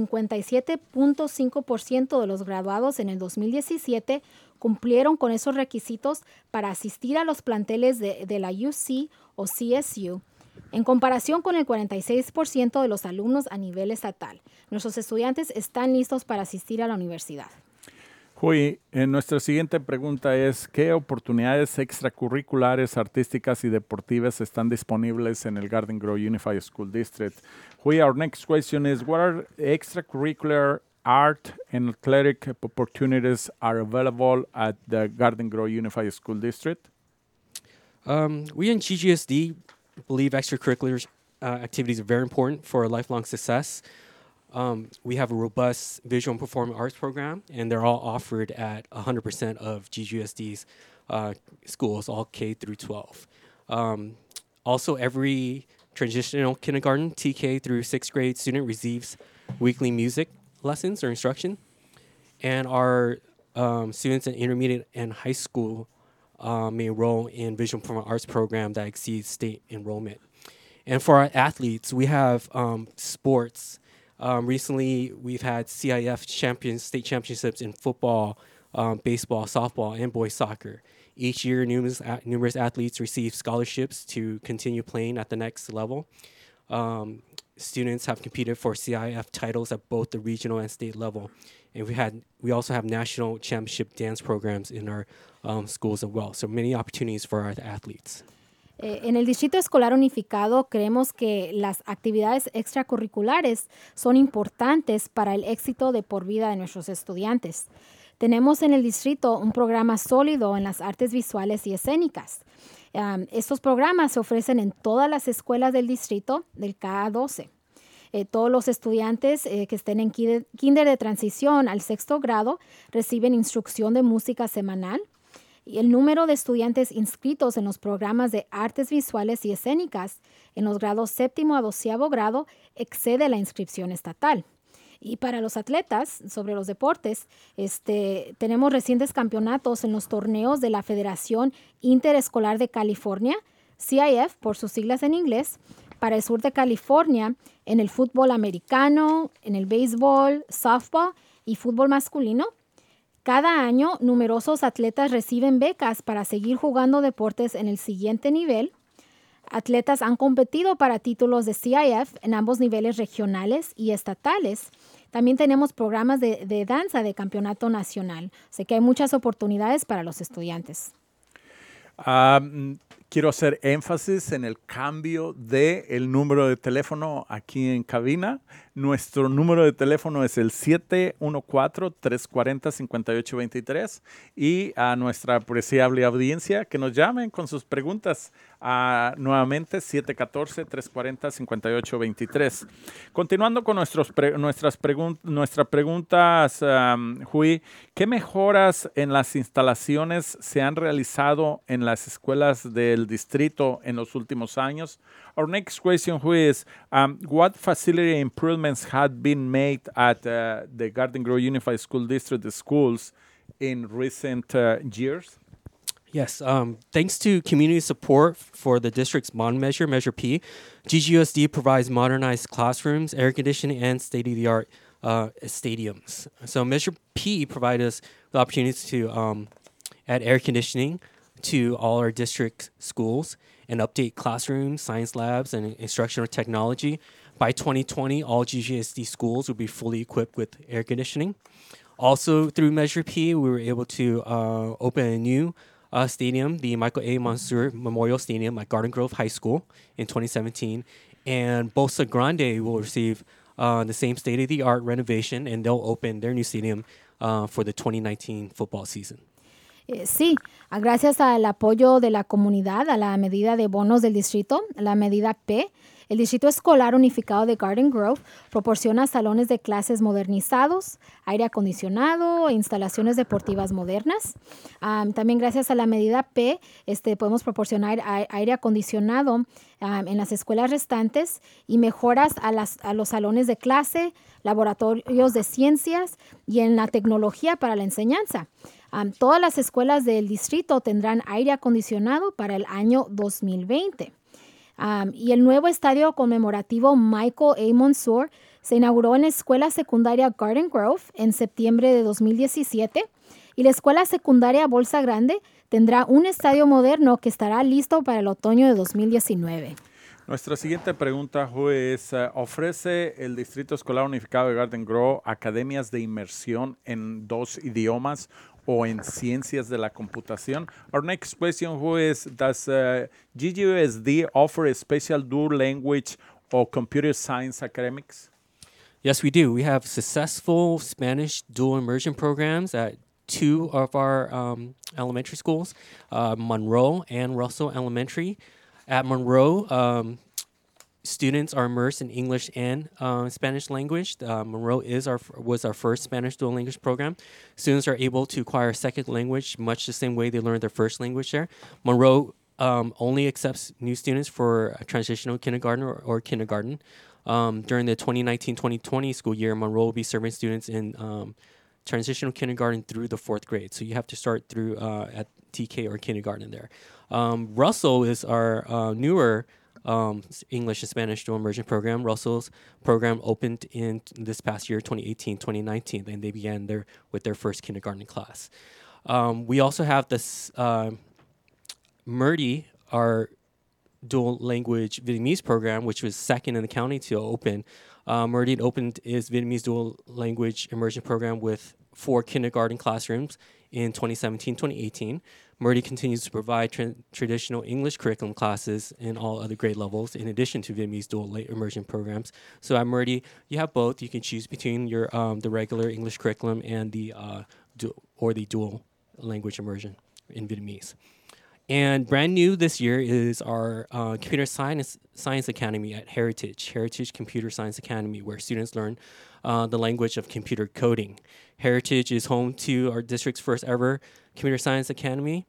57.5% de los graduados en el 2017 cumplieron con esos requisitos para asistir a los planteles de la UC o CSU, en comparación con el 46% de los alumnos a nivel estatal. Nuestros estudiantes están listos para asistir a la universidad. Huy, nuestra siguiente pregunta es, ¿qué oportunidades extracurriculares, artísticas y deportivas están disponibles en el Garden Grove Unified School District? Huy, our next question is, what are extracurricular art and athletic opportunities are available at the Garden Grove Unified School District? We in GGSD believe extracurricular activities are very important for lifelong success. We have a robust visual and performing arts program, and they're all offered at 100% of GGSD's schools, all K through 12. Also, every transitional kindergarten, TK through 6th grade student receives weekly music lessons or instruction. And our students in intermediate and high school may enroll in visual and performing arts program that exceeds state enrollment. And for our athletes, we have sports. Recently, we've had CIF state championships in football, baseball, softball, and boys soccer. Each year, numerous athletes receive scholarships to continue playing at the next level. Students have competed for CIF titles at both the regional and state level. And we also have national championship dance programs in our schools as well. So many opportunities for our athletes. En el Distrito Escolar Unificado creemos que las actividades extracurriculares son importantes para el éxito de por vida de nuestros estudiantes. Tenemos en el distrito un programa sólido en las artes visuales y escénicas. Estos programas se ofrecen en todas las escuelas del distrito del K-12. Todos los estudiantes que estén en kinder de transición al 6º grado reciben instrucción de música semanal. Y el número de estudiantes inscritos en los programas de artes visuales y escénicas en los grados 7º a 12º grado excede la inscripción estatal. Y para los atletas, sobre los deportes, tenemos recientes campeonatos en los torneos de la Federación Interescolar de California, CIF por sus siglas en inglés, para el sur de California, en el fútbol americano, en el béisbol, softball y fútbol masculino. Cada año, numerosos atletas reciben becas para seguir jugando deportes en el siguiente nivel. Atletas han competido para títulos de CIF en ambos niveles regionales y estatales. También tenemos programas de danza de campeonato nacional. Así que hay muchas oportunidades para los estudiantes. Quiero hacer énfasis en el cambio del número de teléfono aquí en cabina. Nuestro número de teléfono es el 714-340-5823 y a nuestra apreciable audiencia que nos llamen con sus preguntas nuevamente 714-340-5823. Continuando con nuestras preguntas, Huy, ¿qué mejoras en las instalaciones se han realizado en las escuelas del distrito en los últimos años? Our next question is, what facility improvements had been made at the Garden Grove Unified School District schools in recent years? Yes, thanks to community support for the district's bond measure, Measure P, GGUSD provides modernized classrooms, air conditioning, and state-of-the-art stadiums. So Measure P provides us the opportunities to add air conditioning to all our district schools and update classrooms, science labs, and instructional technology. By 2020, all GGSD schools will be fully equipped with air conditioning. Also, through Measure P, we were able to open a new stadium, the Michael A. Monsoor Memorial Stadium at Garden Grove High School in 2017. And Bosa Grande will receive the same state-of-the-art renovation, and they'll open their new stadium for the 2019 football season. Sí, gracias al apoyo de la comunidad, a la medida de bonos del distrito, la medida P, El Distrito Escolar Unificado de Garden Grove proporciona salones de clases modernizados, aire acondicionado e instalaciones deportivas modernas. También gracias a la medida P, podemos proporcionar aire acondicionado en las escuelas restantes y mejoras a los salones de clase, laboratorios de ciencias y en la tecnología para la enseñanza. Todas las escuelas del distrito tendrán aire acondicionado para el año 2020. Y el nuevo estadio conmemorativo Michael A. Monsoor se inauguró en la escuela secundaria Garden Grove en septiembre de 2017 y la escuela secundaria Bolsa Grande tendrá un estadio moderno que estará listo para el otoño de 2019. Nuestra siguiente pregunta, es, ¿ofrece el Distrito Escolar Unificado de Garden Grove academias de inmersión en 2 idiomas o en ciencias de la computación? Our next question, is, does GGUSD offer a special dual language or computer science academics? Yes, we do. We have successful Spanish dual immersion programs at 2 of our elementary schools, Monroe and Russell Elementary. At Monroe, students are immersed in English and Spanish language. Monroe was our first Spanish dual language program. Students are able to acquire a second language much the same way they learned their first language there. Monroe only accepts new students for a transitional kindergarten or kindergarten. During the 2019-2020 school year, Monroe will be serving students in transitional kindergarten through the 4th grade. So you have to start through at TK or kindergarten there. Russell is our newer English and Spanish dual immersion program. Russell's program opened in this past year, 2018-2019, and they began with their first kindergarten class. We also have this MERDI, our dual language Vietnamese program, which was second in the county to open. MERDI opened its Vietnamese dual language immersion program with 4 kindergarten classrooms in 2017-2018. MERDI continues to provide traditional English curriculum classes in all other grade levels, in addition to Vietnamese dual immersion programs. So at MERDI, you have both. You can choose between your the regular English curriculum and the dual language immersion in Vietnamese. And brand new this year is our Computer Science Academy at Heritage Computer Science Academy, where students learn the language of computer coding. Heritage is home to our district's first ever Computer Science Academy,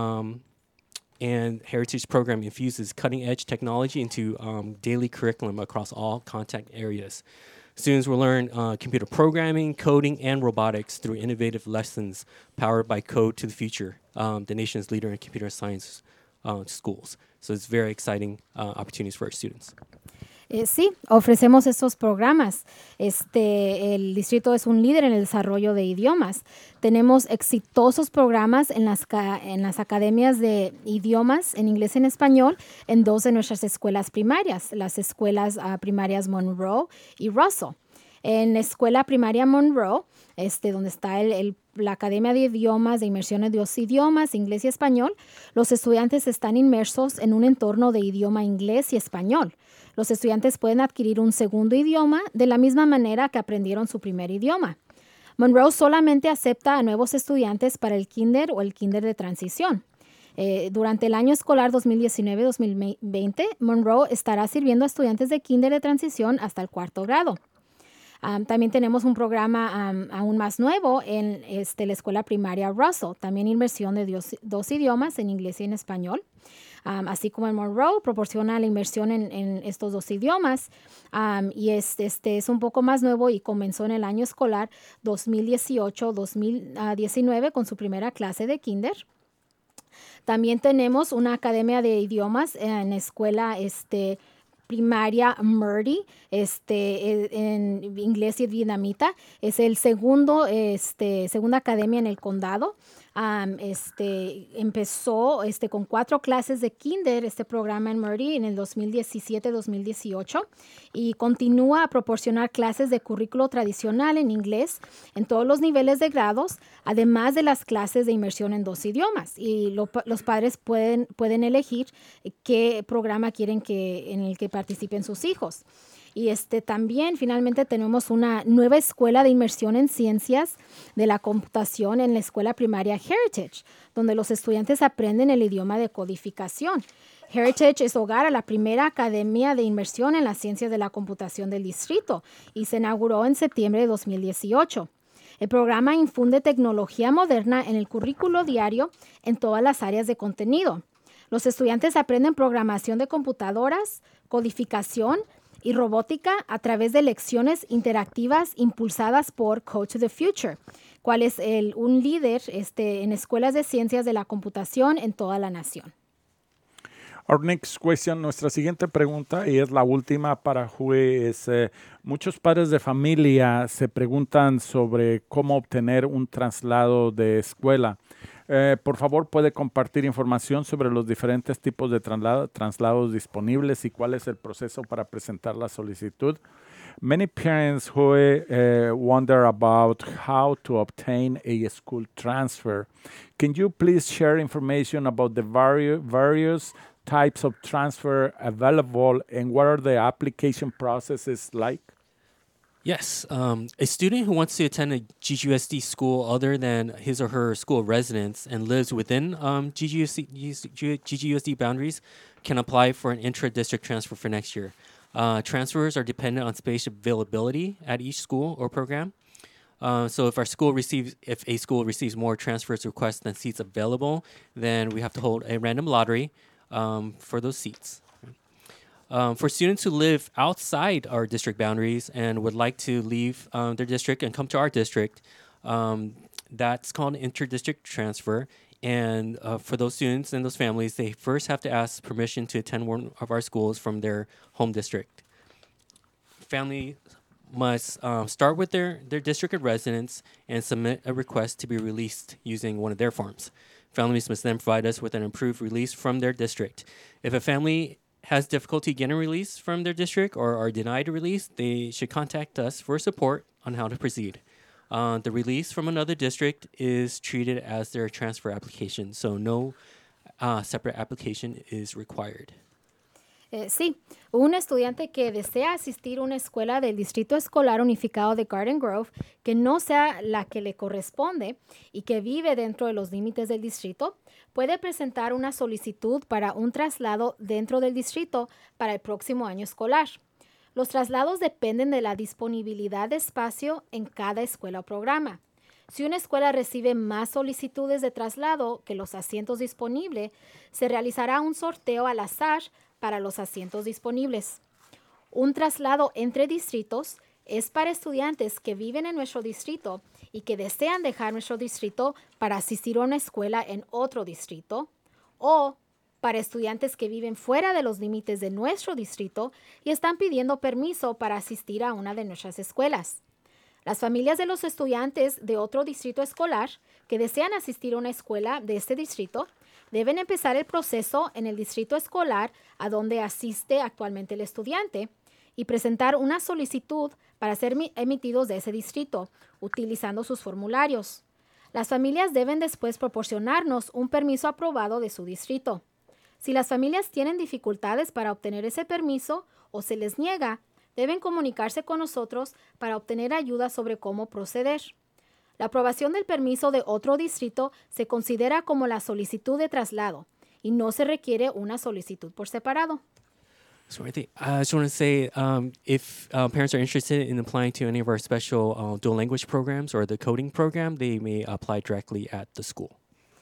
and Heritage program infuses cutting-edge technology into daily curriculum across all contact areas. Students will learn computer programming, coding, and robotics through innovative lessons powered by Code to the Future, the nation's leader in computer science schools. So it's very exciting opportunities for our students. Sí, ofrecemos estos programas. El distrito es un líder en el desarrollo de idiomas. Tenemos exitosos programas en las academias de idiomas en inglés y en español en 2 de nuestras escuelas primarias, las escuelas primarias Monroe y Russell. En la escuela primaria Monroe, donde está la Academia de Idiomas, de inmersión en 2 idiomas, inglés y español, los estudiantes están inmersos en un entorno de idioma inglés y español. Los estudiantes pueden adquirir un segundo idioma de la misma manera que aprendieron su primer idioma. Monroe solamente acepta a nuevos estudiantes para el kinder o el kinder de transición. Durante el año escolar 2019-2020, Monroe estará sirviendo a estudiantes de kinder de transición hasta el 4º grado. También tenemos un programa aún más nuevo en la escuela primaria Russell, también inmersión de 2 idiomas, en inglés y en español. Así como en Monroe, proporciona la inmersión en estos 2 idiomas. Y es un poco más nuevo y comenzó en el año escolar 2018-2019 con su primera clase de kinder. También tenemos una academia de idiomas en escuela primaria MERDI, en inglés y vietnamita. Es el segunda academia en el condado. Empezó con 4 clases de kinder, este programa en MERDI en el 2017-2018 y continúa a proporcionar clases de currículo tradicional en inglés en todos los niveles de grados, además de las clases de inmersión en 2 idiomas. Y los padres pueden elegir qué programa quieren en el que participen sus hijos. Y también finalmente tenemos una nueva escuela de inmersión en ciencias de la computación en la escuela primaria Heritage, donde los estudiantes aprenden el idioma de codificación. Heritage es hogar a la primera academia de inmersión en las ciencias de la computación del distrito y se inauguró en septiembre de 2018. El programa infunde tecnología moderna en el currículo diario en todas las áreas de contenido. Los estudiantes aprenden programación de computadoras, codificación y robótica a través de lecciones interactivas impulsadas por Code to the Future, cual es un líder en escuelas de ciencias de la computación en toda la nación. Our next question, nuestra siguiente pregunta, y es la última para Hui, es muchos padres de familia se preguntan sobre cómo obtener un traslado de escuela. Por favor, puede compartir información sobre los diferentes tipos de traslados disponibles y cuál es el proceso para presentar la solicitud. Many parents who wonder about how to obtain a school transfer. Can you please share information about the various types of transfer available and what are the application processes like? Yes, a student who wants to attend a GGUSD school other than his or her school of residence and lives within GGUSD boundaries can apply for an intra-district transfer for next year. Transfers are dependent on space availability at each school or program. So if a school receives more transfers requests than seats available, then we have to hold a random lottery for those seats. For students who live outside our district boundaries and would like to leave their district and come to our district, that's called an inter-district transfer. And for those students and those families, they first have to ask permission to attend one of our schools from their home district. Family must start with their district of residence and submit a request to be released using one of their forms. Families must then provide us with an approved release from their district. If a family has difficulty getting release from their district or are denied a release, they should contact us for support on how to proceed. The release from another district is treated as their transfer application, so no separate application is required. Sí, un estudiante que desea asistir a una escuela del Distrito Escolar Unificado de Garden Grove que no sea la que le corresponde y que vive dentro de los límites del distrito, puede presentar una solicitud para un traslado dentro del distrito para el próximo año escolar. Los traslados dependen de la disponibilidad de espacio en cada escuela o programa. Si una escuela recibe más solicitudes de traslado que los asientos disponibles, se realizará un sorteo al azar para los asientos disponibles. Un traslado entre distritos es para estudiantes que viven en nuestro distrito y que desean dejar nuestro distrito para asistir a una escuela en otro distrito, o para estudiantes que viven fuera de los límites de nuestro distrito y están pidiendo permiso para asistir a una de nuestras escuelas. Las familias de los estudiantes de otro distrito escolar que desean asistir a una escuela de este distrito deben empezar el proceso en el distrito escolar a donde asiste actualmente el estudiante y presentar una solicitud para ser emitidos de ese distrito, utilizando sus formularios. Las familias deben después proporcionarnos un permiso aprobado de su distrito. Si las familias tienen dificultades para obtener ese permiso o se les niega, deben comunicarse con nosotros para obtener ayuda sobre cómo proceder. La aprobación del permiso de otro distrito se considera como la solicitud de traslado y no se requiere una solicitud por separado. So I just want to say, if parents are interested in applying to any of our special dual language programs or the coding program, they may apply directly at the school.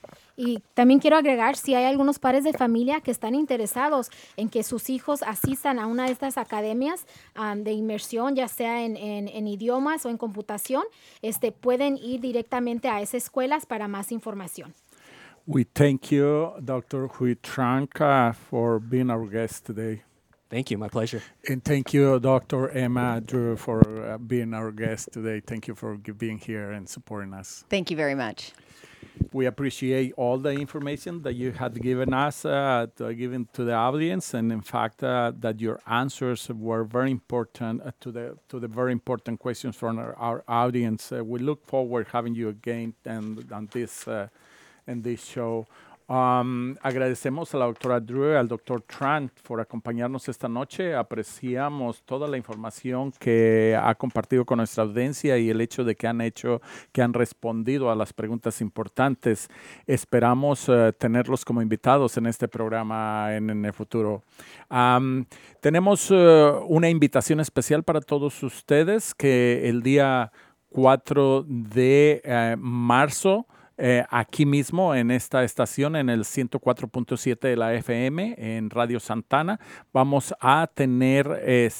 Y también quiero agregar, si hay algunos padres de familia que están interesados en que sus hijos asistan a una de estas academias de inmersión, ya sea en idiomas o en computación, pueden ir directamente a esas escuelas para más información. We thank you, Dr. Hui Tran, for being our guest today. Thank you. My pleasure. And thank you, Dr. Emma Drew, for being our guest today. Thank you for being here and supporting us. Thank you very much. We appreciate all the information that you had given us, given to the audience, and in fact, that your answers were very important to the very important questions from our audience. We look forward having you again and on this show. Agradecemos a la doctora Drew y al doctor Tran por acompañarnos esta noche. Apreciamos toda la información que ha compartido con nuestra audiencia y el hecho de que han respondido a las preguntas importantes. Esperamos tenerlos como invitados en este programa en el futuro. Tenemos una invitación especial para todos ustedes que el día 4 de marzo, aquí mismo en esta estación, en el 104.7 de la FM, en Radio Santana, vamos a tener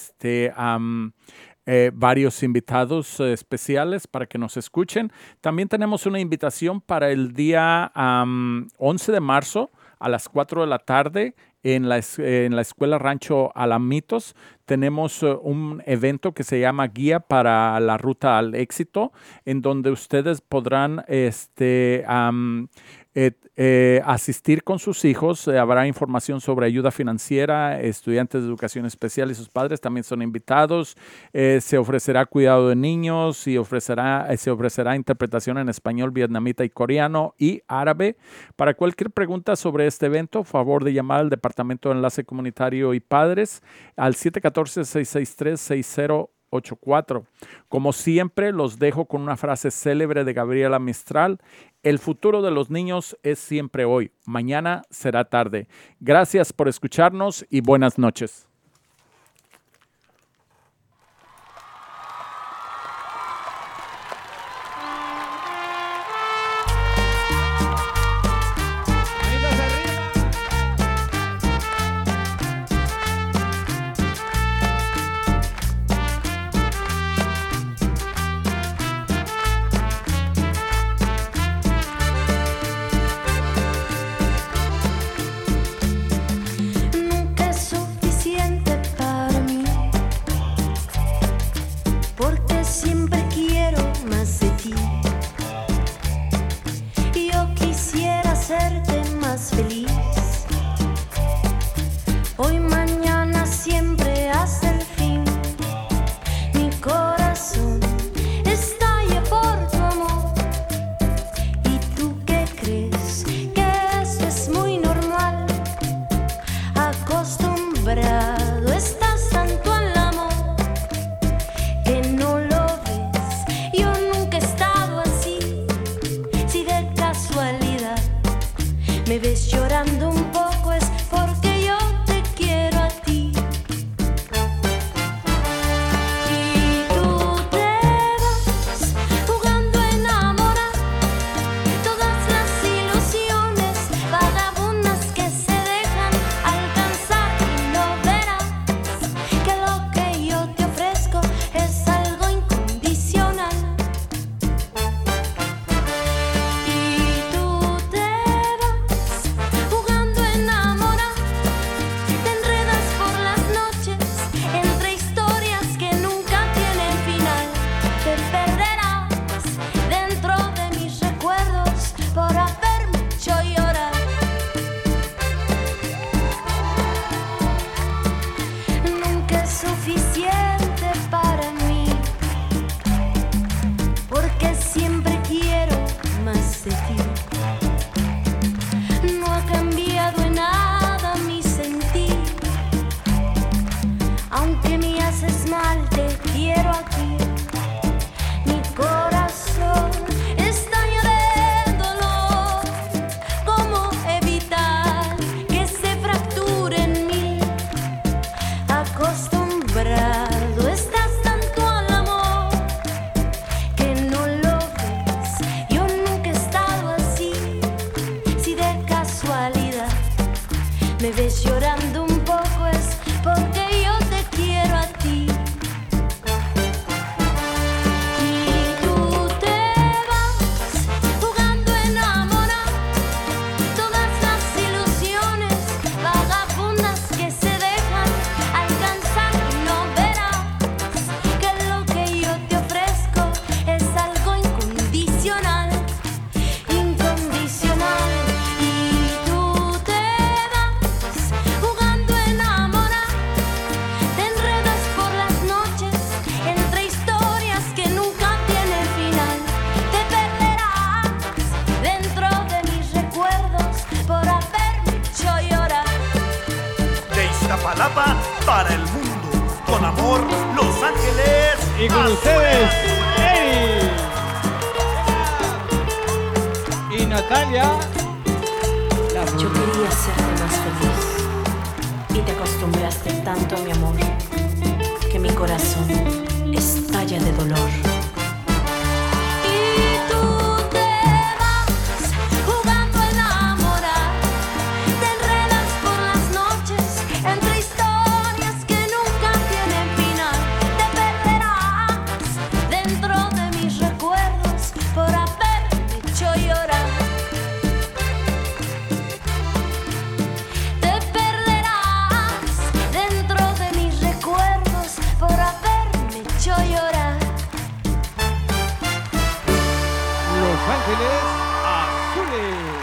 varios invitados especiales para que nos escuchen. También tenemos una invitación para el día 11 de marzo a las 4 de la tarde en la Escuela Rancho Alamitos. Tenemos un evento que se llama Guía para la Ruta al Éxito, en donde ustedes podrán asistir con sus hijos. Habrá información sobre ayuda financiera, estudiantes de educación especial y sus padres también son invitados. Se ofrecerá cuidado de niños y se ofrecerá interpretación en español, vietnamita y coreano y árabe. Para cualquier pregunta sobre este evento, favor de llamar al Departamento de Enlace Comunitario y Padres al 714-663-6084. Como siempre, los dejo con una frase célebre de Gabriela Mistral: el futuro de los niños es siempre hoy, mañana será tarde. Gracias por escucharnos y buenas noches. Jugando Y con ustedes, Eri. Y Natalia. Yo quería hacerte más feliz y te acostumbraste tanto a mi amor que mi corazón estalla de dolor. Y tú te vas jugando a enamorar, te enredas por las noches entre historias que nunca tienen final. Te perderás dentro de mis recuerdos por haberme hecho llorar. Los Ángeles Azules.